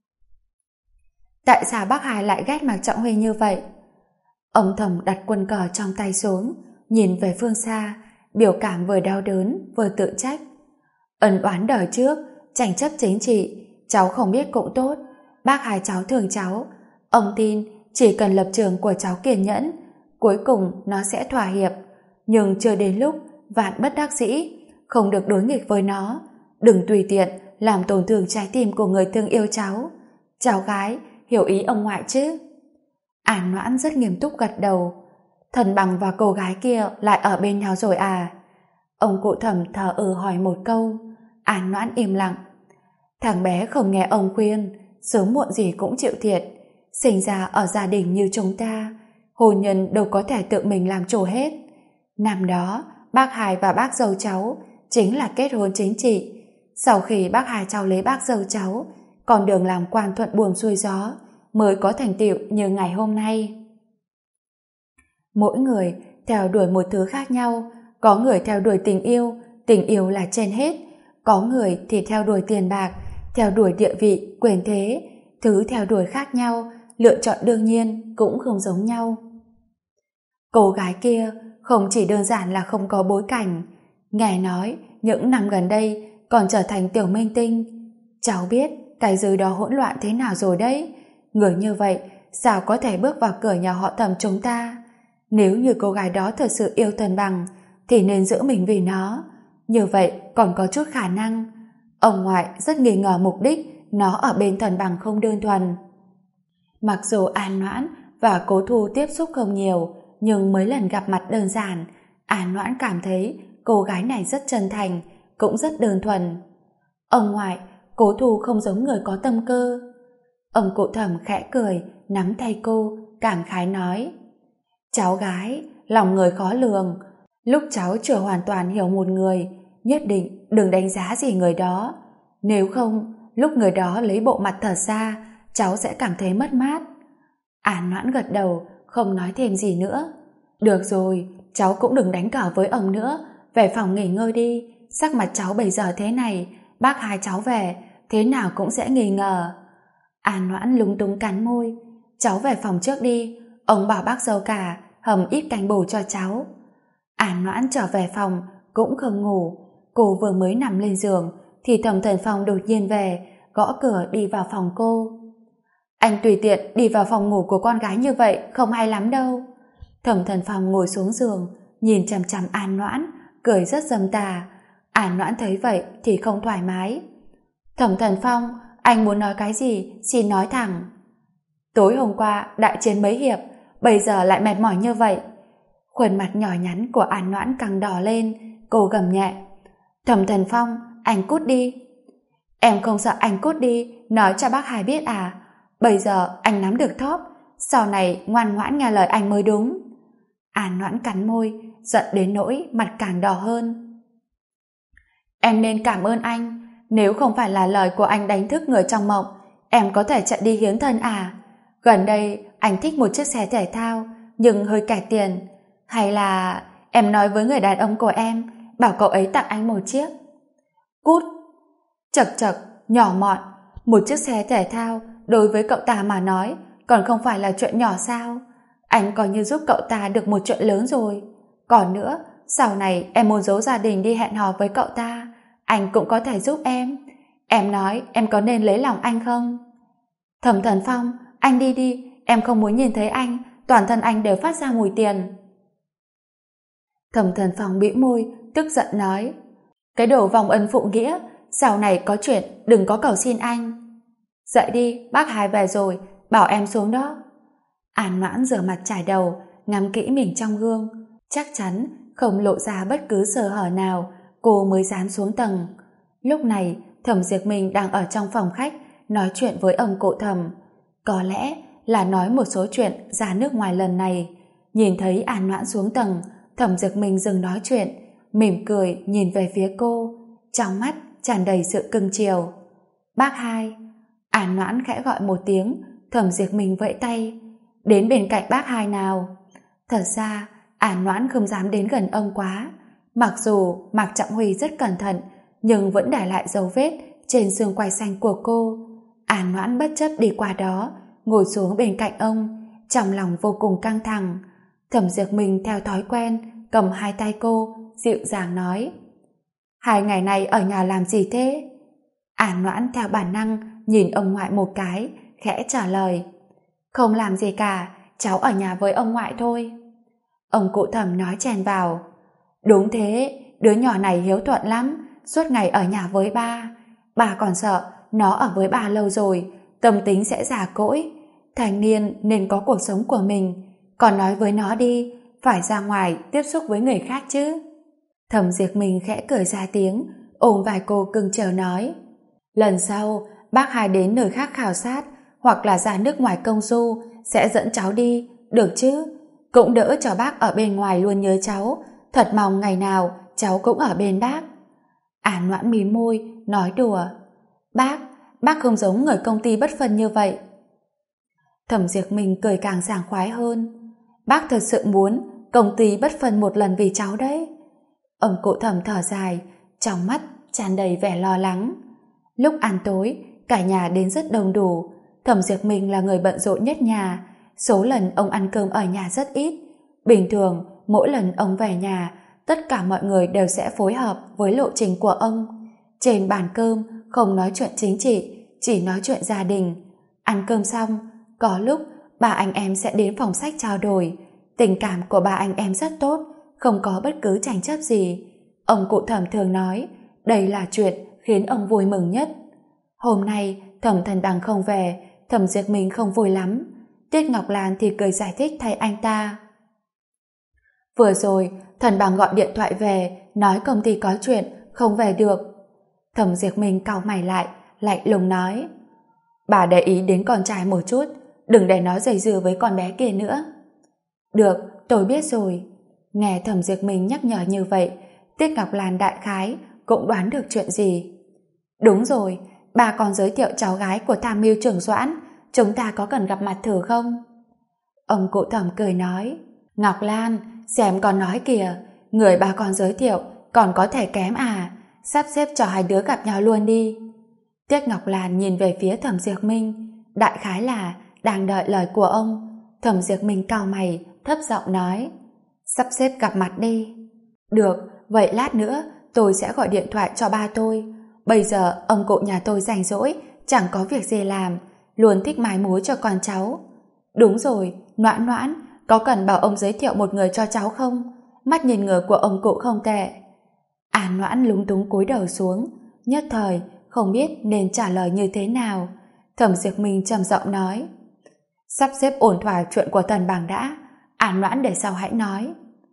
Tại sao bác hai lại ghét Mạc Trọng Huy như vậy? Ông Thẩm đặt quân cờ trong tay xuống, nhìn về phương xa, biểu cảm vừa đau đớn vừa tự trách. Ân oán đời trước, tranh chấp chính trị, cháu không biết cũng tốt. Bác hai cháu thương cháu. Ông tin chỉ cần lập trường của cháu kiên nhẫn, cuối cùng nó sẽ thỏa hiệp. Nhưng chưa đến lúc vạn bất đắc dĩ, không được đối nghịch với nó. Đừng tùy tiện làm tổn thương trái tim của người thương yêu cháu. Cháu gái hiểu ý ông ngoại chứ? An Noãn rất nghiêm túc gật đầu. Thần Bằng và cô gái kia lại ở bên nhau rồi à? Ông cụ Thẩm thờ ơ hỏi một câu. An Noãn im lặng. Thằng bé không nghe ông khuyên, sớm muộn gì cũng chịu thiệt. Sinh ra ở gia đình như chúng ta, hôn nhân đâu có thể tự mình làm chủ hết. Năm đó, bác hai và bác dâu cháu chính là kết hôn chính trị. Sau khi bác hai cháu lấy bác dâu cháu, con đường làm quan thuận buồm xuôi gió, mới có thành tựu như ngày hôm nay. Mỗi người theo đuổi một thứ khác nhau. Có người theo đuổi tình yêu là trên hết. Có người thì theo đuổi tiền bạc, theo đuổi địa vị, quyền thế. Thứ theo đuổi khác nhau, lựa chọn đương nhiên cũng không giống nhau. Cô gái kia không chỉ đơn giản là không có bối cảnh, nghe nói những năm gần đây còn trở thành tiểu minh tinh. Cháu biết cái dưới đó hỗn loạn thế nào rồi đấy. Người như vậy sao có thể bước vào cửa nhà họ Thẩm chúng ta? Nếu như cô gái đó thật sự yêu Thần Bằng thì nên giữ mình vì nó. Như vậy còn có chút khả năng. Ông ngoại rất nghi ngờ mục đích nó ở bên Thần Bằng không đơn thuần. Mặc dù An Noãn và Cố Thu tiếp xúc không nhiều, nhưng mấy lần gặp mặt đơn giản, An Noãn cảm thấy cô gái này rất chân thành, cũng rất đơn thuần. Ông ngoại, Cố Thu không giống người có tâm cơ. Ông cụ Thẩm khẽ cười, nắm tay cô, cảm khái nói: cháu gái, lòng người khó lường. Lúc cháu chưa hoàn toàn hiểu một người, nhất định đừng đánh giá gì người đó. Nếu không, lúc người đó lấy bộ mặt thật ra, cháu sẽ cảm thấy mất mát. An Noãn gật đầu, không nói thêm gì nữa. Được rồi, cháu cũng đừng đánh cờ với ông nữa. Về phòng nghỉ ngơi đi. Sắc mặt cháu bây giờ thế này, bác hai cháu về, thế nào cũng sẽ nghi ngờ. An Noãn lúng túng cắn môi. Cháu về phòng trước đi. Ông bảo bác dâu cả hầm ít canh bổ cho cháu. An Noãn trở về phòng, cũng không ngủ. Cô vừa mới nằm lên giường thì Thẩm Thần Phong đột nhiên về, gõ cửa đi vào phòng cô. Anh tùy tiện đi vào phòng ngủ của con gái như vậy không hay lắm đâu. Thẩm Thần Phong ngồi xuống giường, nhìn chằm chằm An Noãn, cười rất dâm tà. An Noãn thấy vậy thì không thoải mái. Thẩm Thần Phong, anh muốn nói cái gì xin nói thẳng. Tối hôm qua đại chiến mấy hiệp, bây giờ lại mệt mỏi như vậy. Khuôn mặt nhỏ nhắn của An Noãn càng đỏ lên, cô gầm nhẹ. Thẩm Thần Phong, anh cút đi. Em không sợ anh cút đi, nói cho bác hai biết à? Bây giờ anh nắm được thóp, sau này ngoan ngoãn nghe lời anh mới đúng. An Noãn cắn môi, giận đến nỗi mặt càng đỏ hơn. Em nên cảm ơn anh, nếu không phải là lời của anh đánh thức người trong mộng, em có thể chạy đi hiến thân à? Gần đây anh thích một chiếc xe thể thao, nhưng hơi kẹt tiền. Hay là em nói với người đàn ông của em, bảo cậu ấy tặng anh một chiếc. Cút! Chậc chậc, nhỏ mọn, một chiếc xe thể thao đối với cậu ta mà nói còn không phải là chuyện nhỏ sao? Anh coi như giúp cậu ta được một chuyện lớn rồi. Còn nữa, sau này em muốn giấu gia đình đi hẹn hò với cậu ta, anh cũng có thể giúp em. Em nói em có nên lấy lòng anh không? Thẩm Thần Phong, anh đi đi, em không muốn nhìn thấy anh, toàn thân anh đều phát ra mùi tiền. Thẩm Thần Phong bĩu môi, tức giận nói: cái đồ vong ân phụ nghĩa, sau này có chuyện đừng có cầu xin anh. Dậy đi, bác hai về rồi, bảo em xuống đó. An Noãn rửa mặt chải đầu, ngắm kỹ mình trong gương, chắc chắn không lộ ra bất cứ sơ hở nào, cô mới dám xuống tầng. Lúc này Thẩm Diệp Minh đang ở trong phòng khách nói chuyện với ông cụ Thẩm, có lẽ là nói một số chuyện ra nước ngoài lần này. Nhìn thấy An Noãn xuống tầng, Thẩm Diệp Minh dừng nói chuyện, mỉm cười nhìn về phía cô, trong mắt tràn đầy sự cưng chiều. Bác hai. An Noãn khẽ gọi một tiếng, Thẩm Diệp Minh vẫy tay, đến bên cạnh bác hai nào. Thật ra An Noãn không dám đến gần ông quá, mặc dù Mạc Trọng Huy rất cẩn thận nhưng vẫn để lại dấu vết trên xương quai xanh của cô. An Noãn bất chấp đi qua đó, ngồi xuống bên cạnh ông, trong lòng vô cùng căng thẳng. Thẩm Diệp Minh theo thói quen cầm hai tay cô, dịu dàng nói: "2 ngày này ở nhà làm gì thế?" An Noãn theo bản năng nhìn ông ngoại một cái, khẽ trả lời: "Không làm gì cả, cháu ở nhà với ông ngoại thôi." Ông cụ Thẩm nói chèn vào: "Đúng thế, đứa nhỏ này hiếu thuận lắm, suốt ngày ở nhà với ba. Bà còn sợ nó ở với bà lâu rồi, tâm tính sẽ già cỗi. Thành niên nên có cuộc sống của mình, còn nói với nó đi, phải ra ngoài tiếp xúc với người khác chứ." Thẩm Diệp Minh khẽ cười ra tiếng, ôm vai cô cưng chiều nói: "Lần sau bác Hai đến nơi khác khảo sát hoặc là ra nước ngoài công du sẽ dẫn cháu đi, được chứ? Cũng đỡ cho bác ở bên ngoài luôn nhớ cháu, thật mong ngày nào cháu cũng ở bên bác." An Noãn mím môi nói đùa: Bác không giống người công ty bất phân như vậy." Thẩm Diệp Minh cười càng sảng khoái hơn: "Bác thật sự muốn công ty bất phân một lần vì cháu đấy." Ông cụ Thẩm thở dài, trong mắt tràn đầy vẻ lo lắng. Lúc ăn tối, cả nhà đến rất đông đủ. Thẩm Diệp Minh là người bận rộn nhất nhà, số lần ông ăn cơm ở nhà rất ít. Bình thường, mỗi lần ông về nhà, tất cả mọi người đều sẽ phối hợp với lộ trình của ông. Trên bàn cơm không nói chuyện chính trị, chỉ nói chuyện gia đình. Ăn cơm xong, có lúc ba anh em sẽ đến phòng sách trao đổi. Tình cảm của ba anh em rất tốt, không có bất cứ tranh chấp gì. Ông cụ Thẩm thường nói đây là chuyện khiến ông vui mừng nhất. Hôm nay Thẩm Thần Bằng không về, Thẩm Diệp Minh không vui lắm. Tiết Ngọc Lan thì cười giải thích thay anh ta: "Vừa rồi Thần Bằng gọi điện thoại về, nói công ty có chuyện, không về được." Thẩm Diệp Minh cau mày lại, lạnh lùng nói: "Bà để ý đến con trai một chút, đừng để nó dây dưa với con bé kia nữa." "Được, tôi biết rồi." Nghe Thẩm Diệp Minh nhắc nhở như vậy, Tiết Ngọc Lan đại khái cũng đoán được chuyện gì. "Đúng rồi, bà còn giới thiệu cháu gái của tham mưu trưởng Doãn, chúng ta có cần gặp mặt thử không?" Ông cụ Thẩm cười nói: "Ngọc Lan, xem con nói kìa, người bà còn giới thiệu còn có thể kém à, sắp xếp cho hai đứa gặp nhau luôn đi." Tiết Ngọc Lan nhìn về phía Thẩm Diệp Minh, đại khái là đang đợi lời của ông. Thẩm Diệp Minh cau mày, thấp giọng nói: "Sắp xếp gặp mặt đi." "Được, vậy lát nữa tôi sẽ gọi điện thoại cho ba tôi. Bây giờ ông cụ nhà tôi rảnh rỗi, chẳng có việc gì làm, luôn thích mái mối cho con cháu." "Đúng rồi, Noãn Noãn, có cần bảo ông giới thiệu một người cho cháu không? Mắt nhìn người của ông cụ không tệ." An Noãn lúng túng cúi đầu xuống, nhất thời không biết nên trả lời như thế nào. Thẩm Diệp Minh trầm giọng nói: "Sắp xếp ổn thỏa chuyện của Thần Bằng đã, An Noãn để sau hãy nói."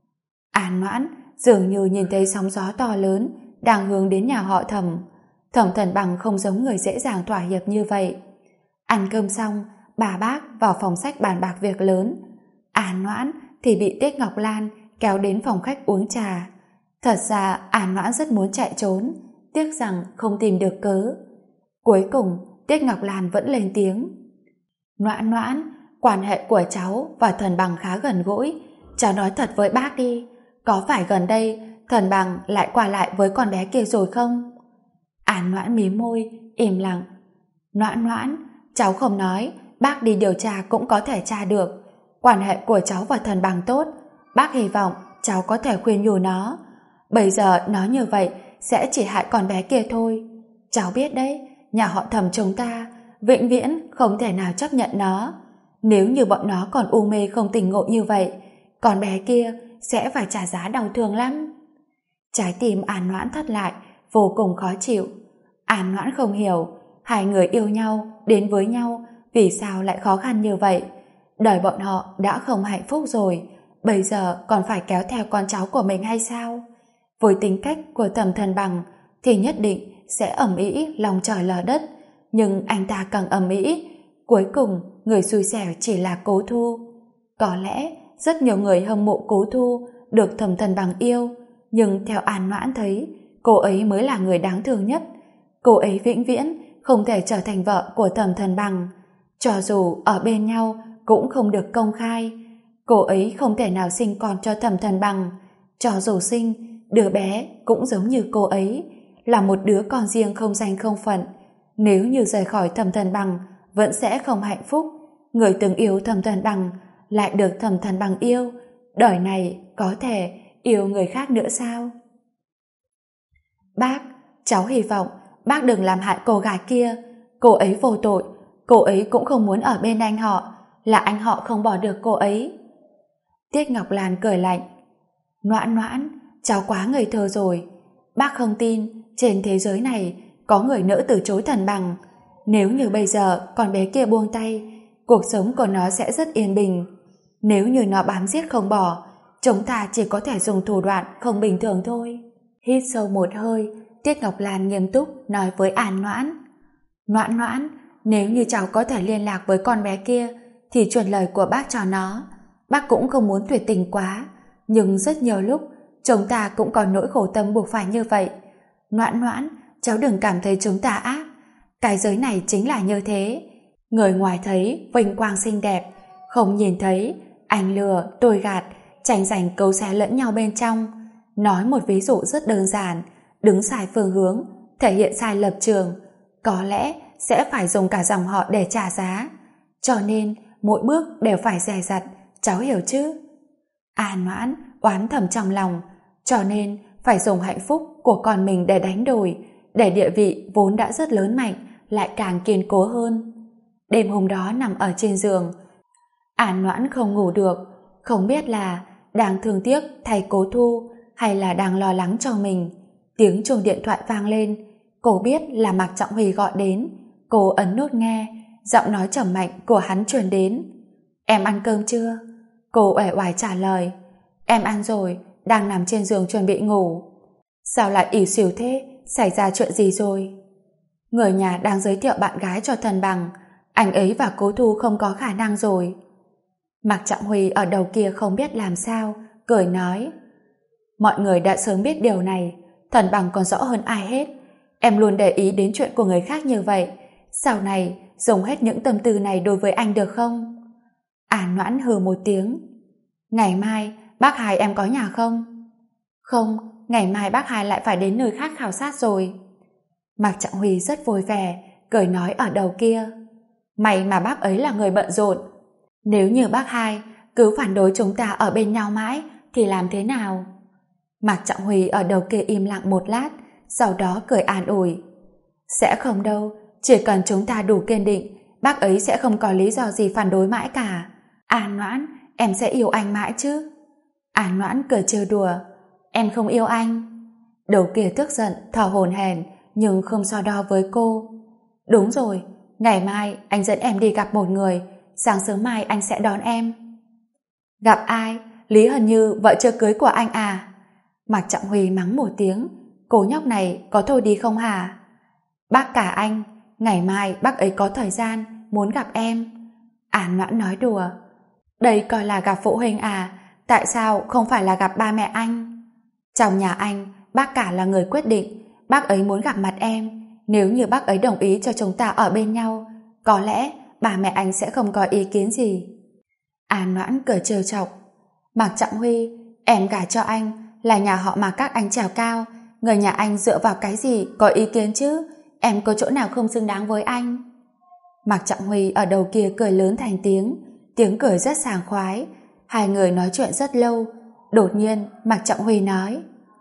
An Noãn dường như nhìn thấy sóng gió to lớn đang hướng đến nhà họ Thẩm. Thẩm Thần Bằng không giống người dễ dàng thỏa hiệp như vậy. Ăn cơm xong, bà bác vào phòng sách bàn bạc việc lớn. An Noãn thì bị Tiết Ngọc Lan kéo đến phòng khách uống trà. Thật ra An Noãn rất muốn chạy trốn, tiếc rằng không tìm được cớ. Cuối cùng Tiết Ngọc Lan vẫn lên tiếng: "Noãn Noãn, quan hệ của cháu và Thần Bằng khá gần gũi, cháu nói thật với bác đi, có phải gần đây Thần Bằng lại qua lại với con bé kia rồi không?" An Noãn mím môi, im lặng. "Noãn Noãn, cháu không nói, bác đi điều tra cũng có thể tra được. Quan hệ của cháu và Thần Bằng tốt, bác hy vọng cháu có thể khuyên nhủ nó. Bây giờ nói như vậy sẽ chỉ hại con bé kia thôi. Cháu biết đấy, nhà họ Thẩm chúng ta vĩnh viễn không thể nào chấp nhận nó. Nếu như bọn nó còn u mê không tỉnh ngộ như vậy, con bé kia sẽ phải trả giá đau thương lắm." Trái tim An Noãn thắt lại, vô cùng khó chịu. An Noãn không hiểu, hai người yêu nhau, đến với nhau, vì sao lại khó khăn như vậy? Đời bọn họ đã không hạnh phúc rồi, bây giờ còn phải kéo theo con cháu của mình hay sao? Với tính cách của Thẩm Thần Bằng thì nhất định sẽ ầm ĩ lòng trời lở đất, nhưng anh ta càng ầm ĩ, cuối cùng người xui xẻo chỉ là Cố Thu. Có lẽ rất nhiều người hâm mộ Cố Thu được Thẩm Thần Bằng yêu, nhưng theo An Noãn thấy, cô ấy mới là người đáng thương nhất. Cô ấy vĩnh viễn không thể trở thành vợ của Thẩm Thần Bằng, cho dù ở bên nhau cũng không được công khai. Cô ấy không thể nào sinh con cho Thẩm Thần Bằng, cho dù sinh, đứa bé cũng giống như cô ấy, là một đứa con riêng không danh không phận. Nếu như rời khỏi Thẩm Thần Bằng vẫn sẽ không hạnh phúc. Người từng yêu Thẩm Thần Bằng lại được Thẩm Thần Bằng yêu, đời này có thể Yêu người khác nữa sao? Bác, cháu hy vọng bác đừng làm hại cô gái kia. Cô ấy vô tội, cô ấy cũng không muốn ở bên anh họ, là anh họ không bỏ được cô ấy. Tiết Ngọc Lan cười lạnh. Noãn Noãn, cháu quá ngây thơ rồi. Bác không tin trên thế giới này có người nỡ từ chối Thần Bằng. Nếu như bây giờ con bé kia buông tay, cuộc sống của nó sẽ rất yên bình. Nếu như nó bám giết không bỏ, chúng ta chỉ có thể dùng thủ đoạn không bình thường thôi. Hít sâu một hơi, Tiết Ngọc Lan nghiêm túc nói với An Noãn. Noãn Noãn, nếu như cháu có thể liên lạc với con bé kia thì truyền lời của bác cho nó. Bác cũng không muốn tuyệt tình quá, nhưng rất nhiều lúc chúng ta cũng có nỗi khổ tâm buộc phải như vậy. Noãn Noãn, cháu đừng cảm thấy chúng ta ác. Cái giới này chính là như thế. Người ngoài thấy vinh quang xinh đẹp, không nhìn thấy anh lừa tôi gạt, tranh giành cấu xé lẫn nhau bên trong. Nói một ví dụ rất đơn giản, đứng sai phương hướng, thể hiện sai lập trường, có lẽ sẽ phải dùng cả dòng họ để trả giá. Cho nên mỗi bước đều phải dè dặt, cháu hiểu chứ? An Noãn oán thầm trong lòng, cho nên phải dùng hạnh phúc của con mình để đánh đổi, để địa vị vốn đã rất lớn mạnh lại càng kiên cố hơn. Đêm hôm đó nằm ở trên giường, An Noãn không ngủ được, không biết là đang thương tiếc thay Cố Thu hay là đang lo lắng cho mình. Tiếng chuông điện thoại vang lên, cô biết là Mạc Trọng Huy gọi đến. Cô ấn nút nghe, giọng nói trầm mạnh của hắn truyền đến. Em ăn cơm chưa? Cô uể oải trả lời. Em ăn rồi, đang nằm trên giường chuẩn bị ngủ. Sao lại ỉu xìu thế? Xảy ra chuyện gì rồi? Người nhà đang giới thiệu bạn gái cho Thần Bằng, anh ấy và Cố Thu không có khả năng rồi. Mạc Trọng Huy ở đầu kia không biết làm sao, cười nói. Mọi người đã sớm biết điều này, Thần Bằng còn rõ hơn ai hết. Em luôn để ý đến chuyện của người khác như vậy, sau này dùng hết những tâm tư này đối với anh được không? An Noãn hừ một tiếng. Ngày mai bác Hai em có nhà không? Không, ngày mai bác Hai lại phải đến nơi khác khảo sát rồi. Mạc Trọng Huy rất vui vẻ, cười nói ở đầu kia. May mà bác ấy là người bận rộn. Nếu như bác Hai cứ phản đối chúng ta ở bên nhau mãi thì làm thế nào? Mạc Trọng Huy ở đầu kia im lặng một lát, sau đó cười an ủi. Sẽ không đâu, chỉ cần chúng ta đủ kiên định, bác ấy sẽ không có lý do gì phản đối mãi cả. An Noãn, em sẽ yêu anh mãi chứ? An Noãn cười trêu đùa. Em không yêu anh. Đầu kia tức giận, thở hổn hển nhưng không so đo với cô. Đúng rồi, ngày mai anh dẫn em đi gặp một người, sáng sớm mai anh sẽ đón em. Gặp ai? Lý Hân Như, vợ chưa cưới của anh à? Mạc Trọng Huy mắng một tiếng. Cô nhóc này có thôi đi không hả? Bác cả anh, ngày mai bác ấy có thời gian, muốn gặp em. An Noãn nói đùa. Đây coi là gặp phụ huynh à? Tại sao không phải là gặp ba mẹ anh? Trong nhà anh, bác cả là người quyết định. Bác ấy muốn gặp mặt em. Nếu như bác ấy đồng ý cho chúng ta ở bên nhau, có lẽ ba mẹ anh sẽ không có ý kiến gì. An Noãn cười trêu chọc. Mạc Trọng Huy, em gả cho anh là nhà họ mà các anh trèo cao, người nhà anh dựa vào cái gì có ý kiến chứ? Em có chỗ nào không xứng đáng với anh? Mạc Trọng Huy ở đầu kia cười lớn thành tiếng cười rất sảng khoái. Hai người nói chuyện rất lâu. Đột nhiên Mạc Trọng Huy nói.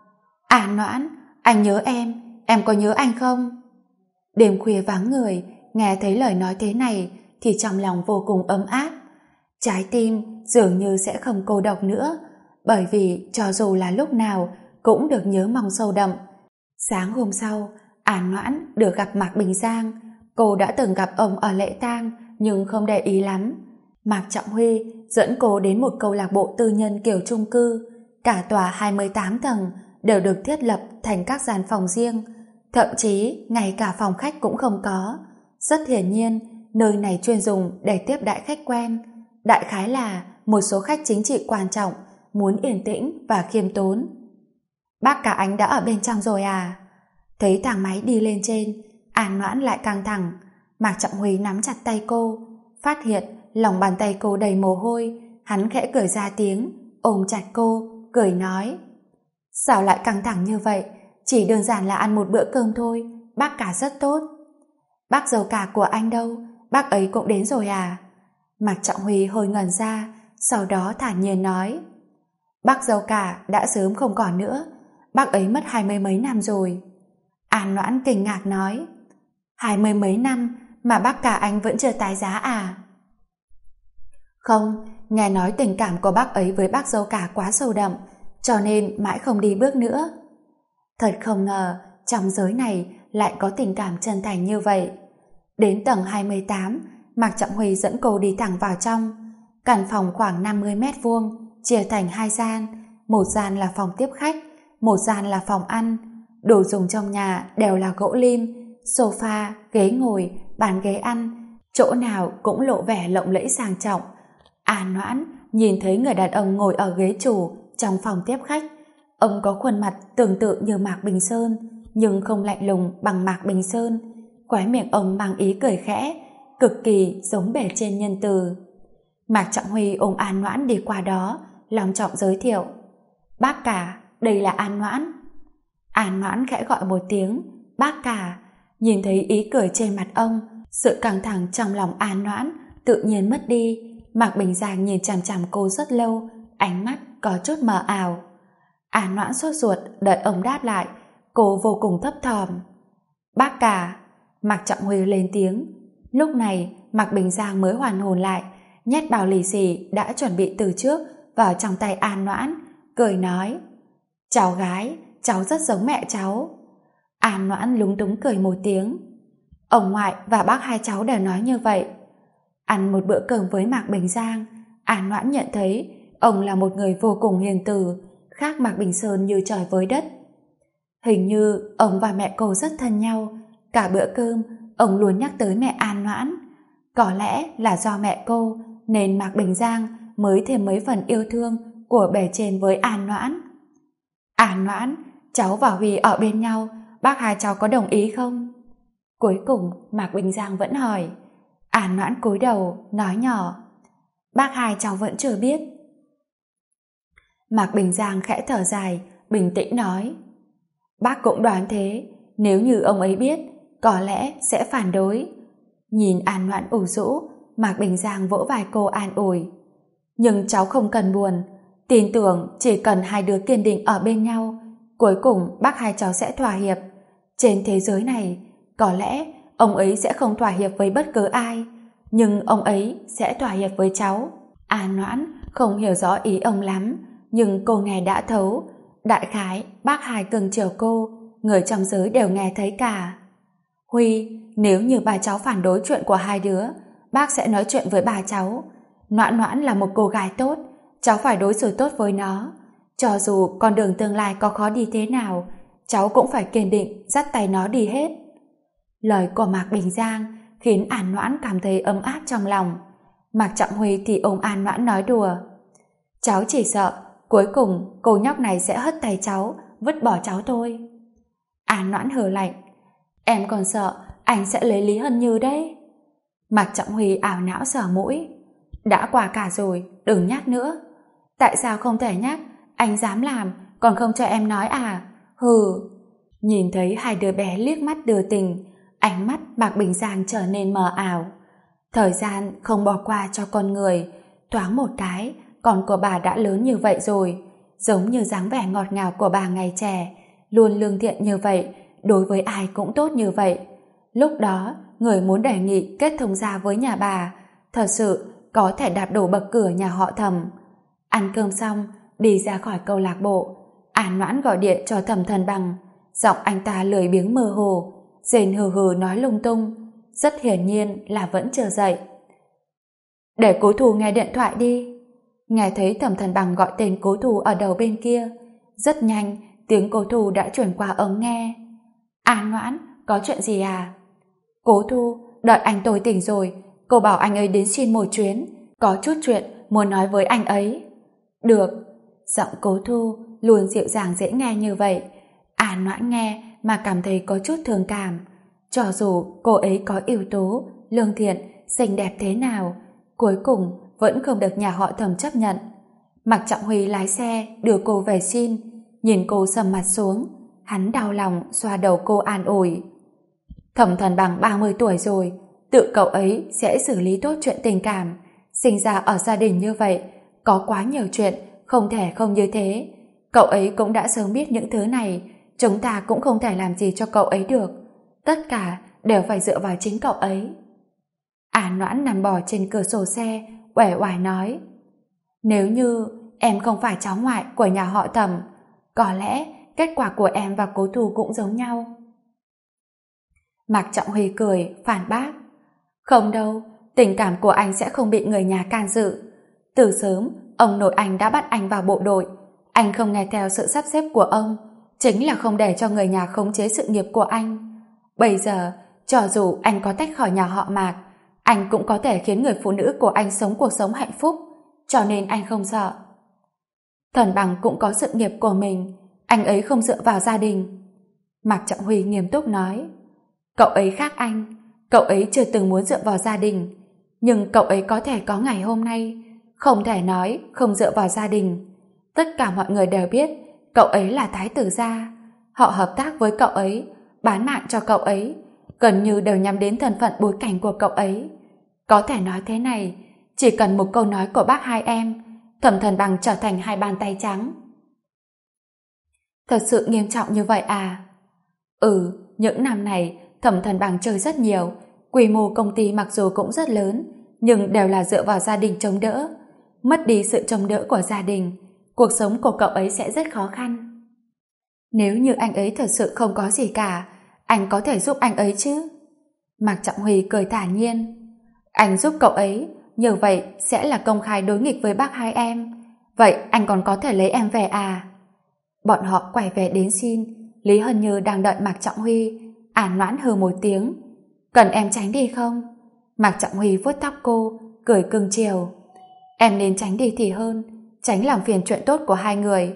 An Noãn, anh nhớ em có nhớ anh không? Đêm khuya vắng người, nghe thấy lời nói thế này thì trong lòng vô cùng ấm áp. Trái tim dường như sẽ không cô độc nữa, bởi vì cho dù là lúc nào cũng được nhớ mong sâu đậm. Sáng hôm sau, An Noãn được gặp Mạc Bình Giang. Cô đã từng gặp ông ở lễ tang nhưng không để ý lắm. Mạc Trọng Huy dẫn cô đến một câu lạc bộ tư nhân kiểu chung cư. Cả tòa 28 tầng đều được thiết lập thành các gian phòng riêng, thậm chí ngay cả phòng khách cũng không có. Rất hiển nhiên, nơi này chuyên dùng để tiếp đãi khách quen. Đại khái là một số khách chính trị quan trọng, muốn yên tĩnh và khiêm tốn. Bác cả anh đã ở bên trong rồi à? Thấy thang máy đi lên trên, An Noãn lại căng thẳng. Mạc Trọng Huy nắm chặt tay cô, phát hiện lòng bàn tay cô đầy mồ hôi. Hắn khẽ cười ra tiếng, ôm chặt cô, cười nói. Sao lại căng thẳng như vậy? Chỉ đơn giản là ăn một bữa cơm thôi, bác cả rất tốt. Bác dâu cả của anh đâu? Bác ấy cũng đến rồi à? Mạc Trọng Huy hơi ngẩn ra, sau đó thản nhiên nói. Bác dâu cả đã sớm không còn nữa, bác ấy mất 20 mấy năm rồi. An Noãn kinh ngạc nói, 20 mấy năm mà bác cả anh vẫn chưa tái giá à? Không, nghe nói tình cảm của bác ấy với bác dâu cả quá sâu đậm, cho nên mãi không đi bước nữa. Thật không ngờ, trong giới này lại có tình cảm chân thành như vậy. Đến tầng 28, Mạc Trọng Huy dẫn cô đi thẳng vào trong. Căn phòng khoảng 50 mét vuông, chia thành 2 gian. Một gian là phòng tiếp khách, một gian là phòng ăn. Đồ dùng trong nhà đều là gỗ lim, sofa, ghế ngồi, bàn ghế ăn. Chỗ nào cũng lộ vẻ lộng lẫy sang trọng. An Noãn nhìn thấy người đàn ông ngồi ở ghế chủ trong phòng tiếp khách. Ông có khuôn mặt tương tự như Mạc Bình Sơn, nhưng không lạnh lùng bằng Mạc Bình Sơn. Khóe miệng ông mang ý cười khẽ, cực kỳ giống bề trên nhân từ. Mạc Trọng Huy ôm An Noãn đi qua đó, long trọng giới thiệu. Bác cả, đây là An Noãn. An Noãn khẽ gọi một tiếng, bác cả. Nhìn thấy ý cười trên mặt ông, sự căng thẳng trong lòng An Noãn tự nhiên mất đi. Mạc Bình Giang nhìn chằm chằm cô rất lâu, ánh mắt có chút mờ ảo. An Noãn sốt ruột đợi ông đáp lại, cô vô cùng thấp thỏm. Bác cả. Mạc Trọng Huy lên tiếng. Lúc này Mạc Bình Giang mới hoàn hồn lại, nhét bao lì xì đã chuẩn bị từ trước vào trong tay An Noãn, cười nói, cháu gái, cháu rất giống mẹ cháu. An Noãn lúng túng cười một tiếng. Ông ngoại và bác hai cháu đều nói như vậy. Ăn một bữa cơm với Mạc Bình Giang, An Noãn nhận thấy ông là một người vô cùng hiền từ, khác Mạc Bình Sơn như trời với đất. Hình như ông và mẹ cô rất thân nhau. Cả bữa cơm ông luôn nhắc tới mẹ An Noãn. Có lẽ là do mẹ cô nên Mạc Bình Giang mới thêm mấy phần yêu thương của bề trên với An Noãn. An Noãn, cháu và Huy ở bên nhau, bác hai cháu có đồng ý không? Cuối cùng Mạc Bình Giang vẫn hỏi. An Noãn cúi đầu nói nhỏ, bác hai cháu vẫn chưa biết. Mạc Bình Giang khẽ thở dài, bình tĩnh nói, bác cũng đoán thế, nếu như ông ấy biết có lẽ sẽ phản đối. Nhìn An Noãn ủ rũ, Mạc Bình Giang vỗ vai cô an ủi, nhưng cháu không cần buồn, tin tưởng chỉ cần hai đứa kiên định ở bên nhau, cuối cùng bác hai cháu sẽ thỏa hiệp. Trên thế giới này có lẽ ông ấy sẽ không thỏa hiệp với bất cứ ai, nhưng ông ấy sẽ thỏa hiệp với cháu. An Noãn không hiểu rõ ý ông lắm, nhưng cô nghe đã thấu. Đại khái bác hai cưng chiều cô, người trong giới đều nghe thấy cả. Huy, nếu như bà cháu phản đối chuyện của hai đứa, bác sẽ nói chuyện với bà cháu. Noãn Noãn là một cô gái tốt, cháu phải đối xử tốt với nó. Cho dù con đường tương lai có khó đi thế nào, cháu cũng phải kiên định dắt tay nó đi hết. Lời của Mạc Bình Giang khiến An Noãn cảm thấy ấm áp trong lòng. Mạc Trọng Huy thì ôm An Noãn nói đùa, cháu chỉ sợ cuối cùng cô nhóc này sẽ hất tay cháu, vứt bỏ cháu thôi. An Noãn hừ lạnh, em còn sợ anh sẽ lấy Lý Hân Như đấy. Mạc Trọng Huy ảo não sờ mũi, đã qua cả rồi, đừng nhắc nữa. Tại sao không thể nhắc? Anh dám làm còn không cho em nói à? Hừ. Nhìn thấy hai đứa bé liếc mắt đưa tình, ánh mắt Mạc Bình Giang trở nên mờ ảo. Thời gian không bỏ qua cho con người, thoáng một cái con của bà đã lớn như vậy rồi, giống như dáng vẻ ngọt ngào của bà ngày trẻ, luôn lương thiện như vậy, đối với ai cũng tốt như vậy. Lúc đó người muốn đề nghị kết thông gia với nhà bà thật sự có thể đạp đổ bậc cửa nhà họ Thẩm. Ăn cơm xong đi ra khỏi câu lạc bộ, An Noãn gọi điện cho Thẩm Thần Bằng. Giọng anh ta lười biếng mơ hồ, rền hừ hừ nói lung tung, rất hiển nhiên là vẫn chưa dậy. Để Cố Thù nghe điện thoại đi. Nghe thấy Thẩm Thần Bằng gọi tên Cố Thù ở đầu bên kia, rất nhanh tiếng Cố Thù đã chuyển qua ống nghe. An Noãn, có chuyện gì à? Cố Thu, đợi anh tôi tỉnh rồi, cô bảo anh ấy đến xin một chuyến, có chút chuyện muốn nói với anh ấy. Được. Giọng Cố Thu luôn dịu dàng dễ nghe như vậy. An Noãn nghe mà cảm thấy có chút thương cảm. Cho dù cô ấy có yếu tố, lương thiện, xinh đẹp thế nào, cuối cùng vẫn không được nhà họ Thẩm chấp nhận. Mạc Trọng Huy lái xe đưa cô về xin, nhìn cô sầm mặt xuống, hắn đau lòng xoa đầu cô an ủi. Thẩm Thần Bằng 30 tuổi rồi, tự cậu ấy sẽ xử lý tốt chuyện tình cảm. Sinh ra ở gia đình như vậy, có quá nhiều chuyện không thể không như thế. Cậu ấy cũng đã sớm biết những thứ này, chúng ta cũng không thể làm gì cho cậu ấy được. Tất cả đều phải dựa vào chính cậu ấy. An Noãn nằm bò trên cửa sổ xe, uể oải nói: nếu như em không phải cháu ngoại của nhà họ Thẩm, có lẽ kết quả của em và Cố Thù cũng giống nhau. Mạc Trọng Huy cười, phản bác: không đâu, tình cảm của anh sẽ không bị người nhà can dự. Từ sớm, ông nội anh đã bắt anh vào bộ đội. Anh không nghe theo sự sắp xếp của ông, chính là không để cho người nhà khống chế sự nghiệp của anh. Bây giờ, cho dù anh có tách khỏi nhà họ Mạc, anh cũng có thể khiến người phụ nữ của anh sống cuộc sống hạnh phúc, cho nên anh không sợ. Thần Bằng cũng có sự nghiệp của mình, anh ấy không dựa vào gia đình. Mạc Trọng Huy nghiêm túc nói: cậu ấy khác anh, cậu ấy chưa từng muốn dựa vào gia đình, nhưng cậu ấy có thể có ngày hôm nay, không thể nói không dựa vào gia đình. Tất cả mọi người đều biết cậu ấy là thái tử gia, họ hợp tác với cậu ấy, bán mạng cho cậu ấy, gần như đều nhắm đến thân phận bối cảnh của cậu ấy. Có thể nói thế này, chỉ cần một câu nói của bác hai em, Thẩm Thần Bằng trở thành hai bàn tay trắng. Thật sự nghiêm trọng như vậy à? Những năm này Thẩm Thần Bằng chơi rất nhiều, quy mô công ty mặc dù cũng rất lớn, nhưng đều là dựa vào gia đình chống đỡ. Mất đi sự chống đỡ của gia đình, cuộc sống của cậu ấy sẽ rất khó khăn. Nếu như anh ấy thật sự không có gì cả, anh có thể giúp anh ấy chứ? Mạc Trọng Huy cười thản nhiên: anh giúp cậu ấy, như vậy sẽ là công khai đối nghịch với bác hai em. Vậy anh còn có thể lấy em về à? Bọn họ quay về đến xin. Lý Hân Như đang đợi Mạc Trọng Huy. An Noãn hừ một tiếng: cần em tránh đi không? Mạc Trọng Huy vuốt tóc cô, cười cưng chiều: em nên tránh đi thì hơn, tránh làm phiền chuyện tốt của hai người.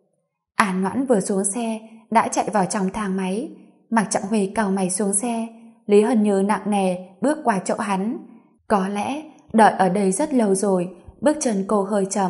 An Noãn vừa xuống xe đã chạy vào trong thang máy. Mạc Trọng Huy cau mày xuống xe. Lý Hân Như nặng nề bước qua chỗ hắn. Có lẽ đợi ở đây rất lâu rồi, bước chân cô hơi chậm.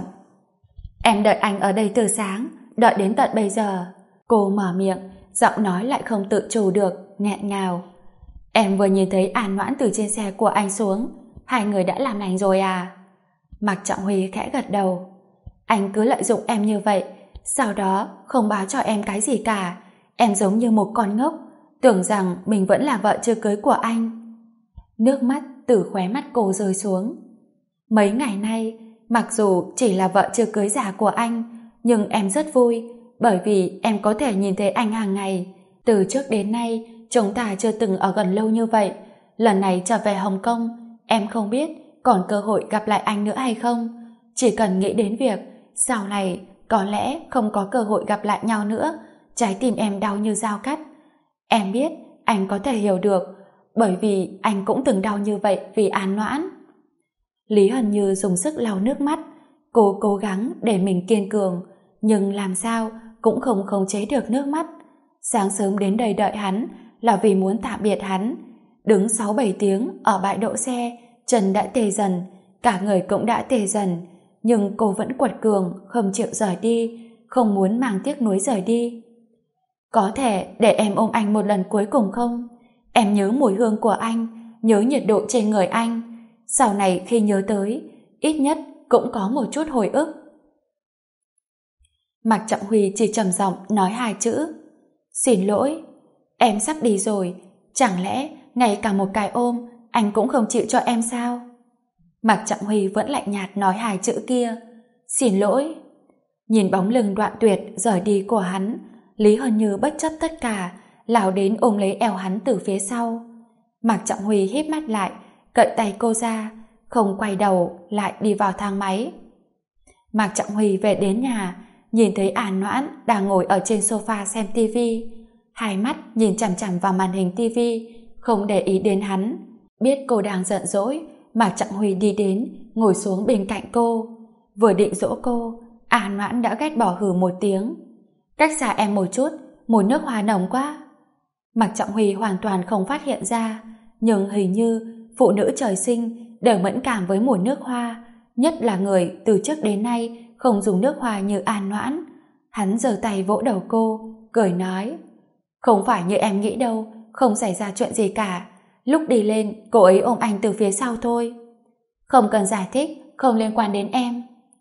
Em đợi anh ở đây từ sáng, đợi đến tận bây giờ. Cô mở miệng, giọng nói lại không tự chủ được, nghẹn ngào. Em vừa nhìn thấy An Noãn từ trên xe của anh xuống, hai người đã làm lành rồi à? Mạc Trọng Huy khẽ gật đầu. Anh cứ lợi dụng em như vậy, sau đó không báo cho em cái gì cả. Em giống như một con ngốc, tưởng rằng mình vẫn là vợ chưa cưới của anh. Nước mắt từ khóe mắt cô rơi xuống. Mấy ngày nay, mặc dù chỉ là vợ chưa cưới già của anh, nhưng em rất vui, bởi vì em có thể nhìn thấy anh hàng ngày. Từ trước đến nay, chúng ta chưa từng ở gần lâu như vậy. Lần này trở về Hồng Kông, em không biết còn cơ hội gặp lại anh nữa hay không. Chỉ cần nghĩ đến việc sau này có lẽ không có cơ hội gặp lại nhau nữa, trái tim em đau như dao cắt. Em biết anh có thể hiểu được, bởi vì anh cũng từng đau như vậy vì An Noãn. Lý Hân Như dùng sức lau nước mắt. Cô cố gắng để mình kiên cường, nhưng làm sao cũng không khống chế được nước mắt. Sáng sớm đến đây đợi hắn là vì muốn tạm biệt hắn. Đứng 6-7 tiếng ở bãi đỗ xe, chân đã tê dần, cả người cũng đã tê dần, nhưng cô vẫn quật cường không chịu rời đi, không muốn mang tiếc nuối rời đi. Có thể để em ôm anh một lần cuối cùng không? Em nhớ mùi hương của anh, nhớ nhiệt độ trên người anh. Sau này khi nhớ tới, ít nhất cũng có một chút hồi ức. Mạc Trọng Huy chỉ trầm giọng nói hai chữ: xin lỗi. Em sắp đi rồi, chẳng lẽ ngay cả một cái ôm anh cũng không chịu cho em sao? Mạc Trọng Huy vẫn lạnh nhạt nói hai chữ kia: xin lỗi. Nhìn bóng lưng đoạn tuyệt rời đi của hắn, Lý Hân Như bất chấp tất cả, lao đến ôm lấy eo hắn từ phía sau. Mạc Trọng Huy híp mắt lại, cậy tay cô ra, không quay đầu lại đi vào thang máy. Mạc Trọng Huy về đến nhà, nhìn thấy An Noãn đang ngồi ở trên sofa xem tivi, hai mắt nhìn chằm chằm vào màn hình tivi, không để ý đến hắn. Biết cô đang giận dỗi, Mạc Trọng Huy đi đến, ngồi xuống bên cạnh cô. Vừa định dỗ cô, An Noãn đã ghét bỏ hừ một tiếng: cách xa em một chút, mùi nước hoa nồng quá. Mạc Trọng Huy hoàn toàn không phát hiện ra, nhưng hình như phụ nữ trời sinh đều mẫn cảm với mùi nước hoa, nhất là người từ trước đến nay không dùng nước hoa như An Noãn. Hắn giơ tay vỗ đầu cô, cười nói: không phải như em nghĩ đâu, không xảy ra chuyện gì cả. Lúc đi lên, cô ấy ôm anh từ phía sau thôi. Không cần giải thích, không liên quan đến em.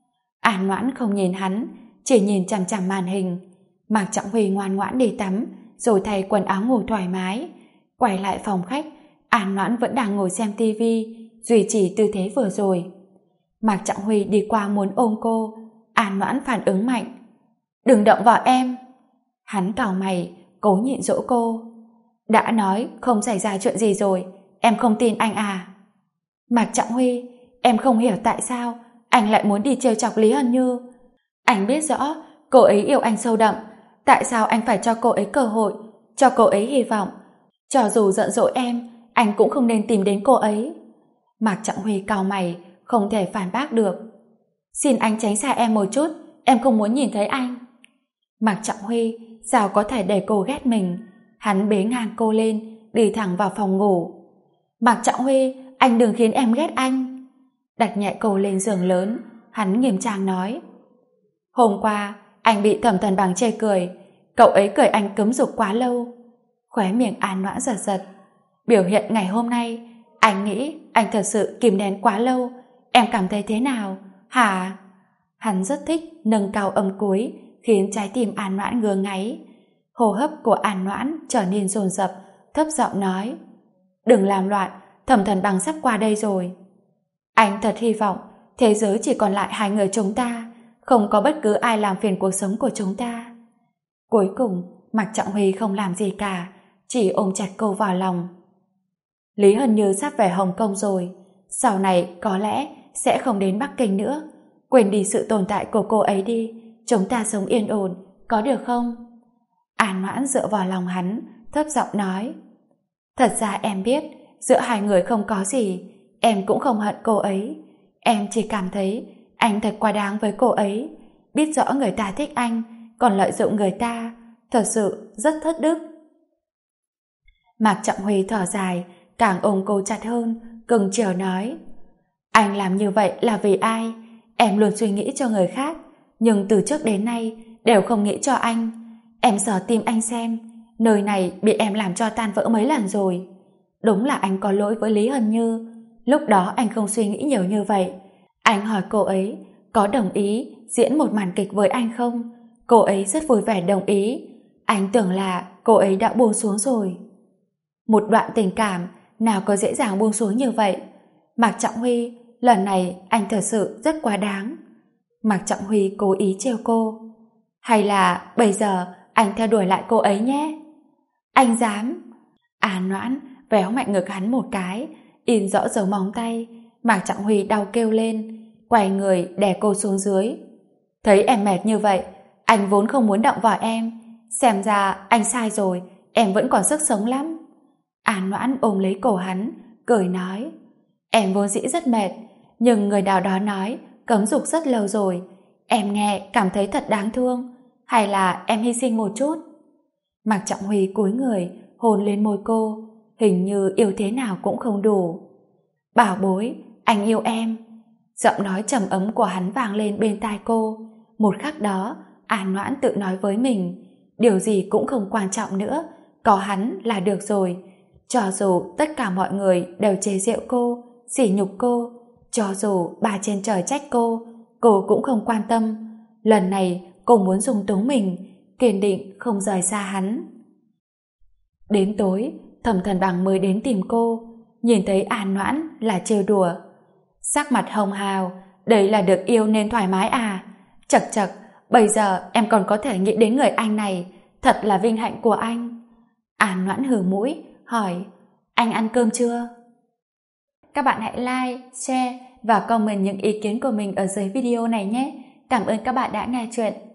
An Noãn không nhìn hắn, chỉ nhìn chằm chằm màn hình. Mạc Trọng Huy ngoan ngoãn đi tắm, rồi thay quần áo ngủ thoải mái. Quay lại phòng khách, An Noãn vẫn đang ngồi xem tivi, duy trì tư thế vừa rồi. Mạc Trọng Huy đi qua muốn ôm cô, An Noãn phản ứng mạnh. Đừng động vào em. Hắn cau mày, cố nhịn dỗ cô. Đã nói không xảy ra chuyện gì rồi, em không tin anh à? Mạc Trọng Huy, em không hiểu tại sao anh lại muốn đi trêu chọc Lý Hân Như. Anh biết rõ cô ấy yêu anh sâu đậm, tại sao anh phải cho cô ấy cơ hội, cho cô ấy hy vọng? Cho dù giận dỗi em, anh cũng không nên tìm đến cô ấy. Mạc Trọng Huy cau mày, không thể phản bác được. Xin anh tránh xa em một chút, em không muốn nhìn thấy anh. Mạc Trọng Huy sao có thể để cô ghét mình? Hắn bế ngang cô lên, đi thẳng vào phòng ngủ. Mạc Trọng Huy, anh đừng khiến em ghét anh. Đặt nhẹ cô lên giường lớn, hắn nghiêm trang nói. Hôm qua anh bị Thẩm Thần Bằng chê cười, cậu ấy cười anh cấm dục quá lâu. Khóe miệng An Noãn giật giật. Biểu hiện ngày hôm nay, anh nghĩ anh thật sự kìm nén quá lâu. Em cảm thấy thế nào hả? Hắn rất thích nâng cao âm cuối, khiến trái tim An Noãn ngứa ngáy. Hô hấp của An Noãn trở nên dồn dập, thấp giọng nói. Đừng làm loạn, Thẩm Thần Bằng sắp qua đây rồi. Anh thật hy vọng thế giới chỉ còn lại hai người chúng ta, không có bất cứ ai làm phiền cuộc sống của chúng ta. Cuối cùng Mạc Trọng Huy không làm gì cả, chỉ ôm chặt cô vào lòng. Lý Hân Như sắp về Hồng Kông rồi, sau này có lẽ sẽ không đến Bắc Kinh nữa. Quên đi sự tồn tại của cô ấy đi, chúng ta sống yên ổn, có được không? An Noãn dựa vào lòng hắn, thấp giọng nói. Thật ra em biết giữa hai người không có gì, em cũng không hận cô ấy. Em chỉ cảm thấy anh thật quá đáng với cô ấy, biết rõ người ta thích anh, còn lợi dụng người ta, thật sự rất thất đức. Mạc Trọng Huy thở dài, càng ôm cô chặt hơn, cưng chiều nói. Anh làm như vậy là vì ai? Em luôn suy nghĩ cho người khác, nhưng từ trước đến nay đều không nghĩ cho anh. Em sờ tim anh xem, nơi này bị em làm cho tan vỡ mấy lần rồi. Đúng là anh có lỗi với Lý Hân Như, lúc đó anh không suy nghĩ nhiều như vậy. Anh hỏi cô ấy có đồng ý diễn một màn kịch với anh không? Cô ấy rất vui vẻ đồng ý. Anh tưởng là cô ấy đã buông xuống rồi. Một đoạn tình cảm nào có dễ dàng buông xuống như vậy? Mạc Trọng Huy, lần này anh thật sự rất quá đáng. Mạc Trọng Huy cố ý trêu cô. Hay là bây giờ anh theo đuổi lại cô ấy nhé? Anh dám? An Noãn véo mạnh ngực hắn một cái, in rõ dấu móng tay. Mạc Trọng Huy đau kêu lên, quay người đè cô xuống dưới. Thấy em mệt như vậy, anh vốn không muốn động vào em. Xem ra anh sai rồi, em vẫn còn sức sống lắm. An Noãn ôm lấy cổ hắn, cười nói. Em vốn dĩ rất mệt, nhưng người nào đó nói cấm dục rất lâu rồi. Em nghe cảm thấy thật đáng thương. Hay là em hy sinh một chút? Mạc Trọng Huy cúi người, hôn lên môi cô, hình như yêu thế nào cũng không đủ. Bảo bối, anh yêu em. Giọng nói trầm ấm của hắn vang lên bên tai cô. Một khắc đó, An Noãn tự nói với mình, điều gì cũng không quan trọng nữa, có hắn là được rồi. Cho dù tất cả mọi người đều chế giễu cô, sỉ nhục cô, cho dù bà trên trời trách cô cũng không quan tâm. Lần này cô muốn dung túng mình, kiên định không rời xa hắn. Đến tối, Thẩm Thần Bằng mới đến tìm cô, nhìn thấy An Noãn là trêu đùa. Sắc mặt hồng hào, đây là được yêu nên thoải mái à? Chật chật, bây giờ em còn có thể nghĩ đến người anh này, thật là vinh hạnh của anh. An Noãn hừ mũi, hỏi, anh ăn cơm chưa? Các bạn hãy like, share và comment những ý kiến của mình ở dưới video này nhé. Cảm ơn các bạn đã nghe chuyện.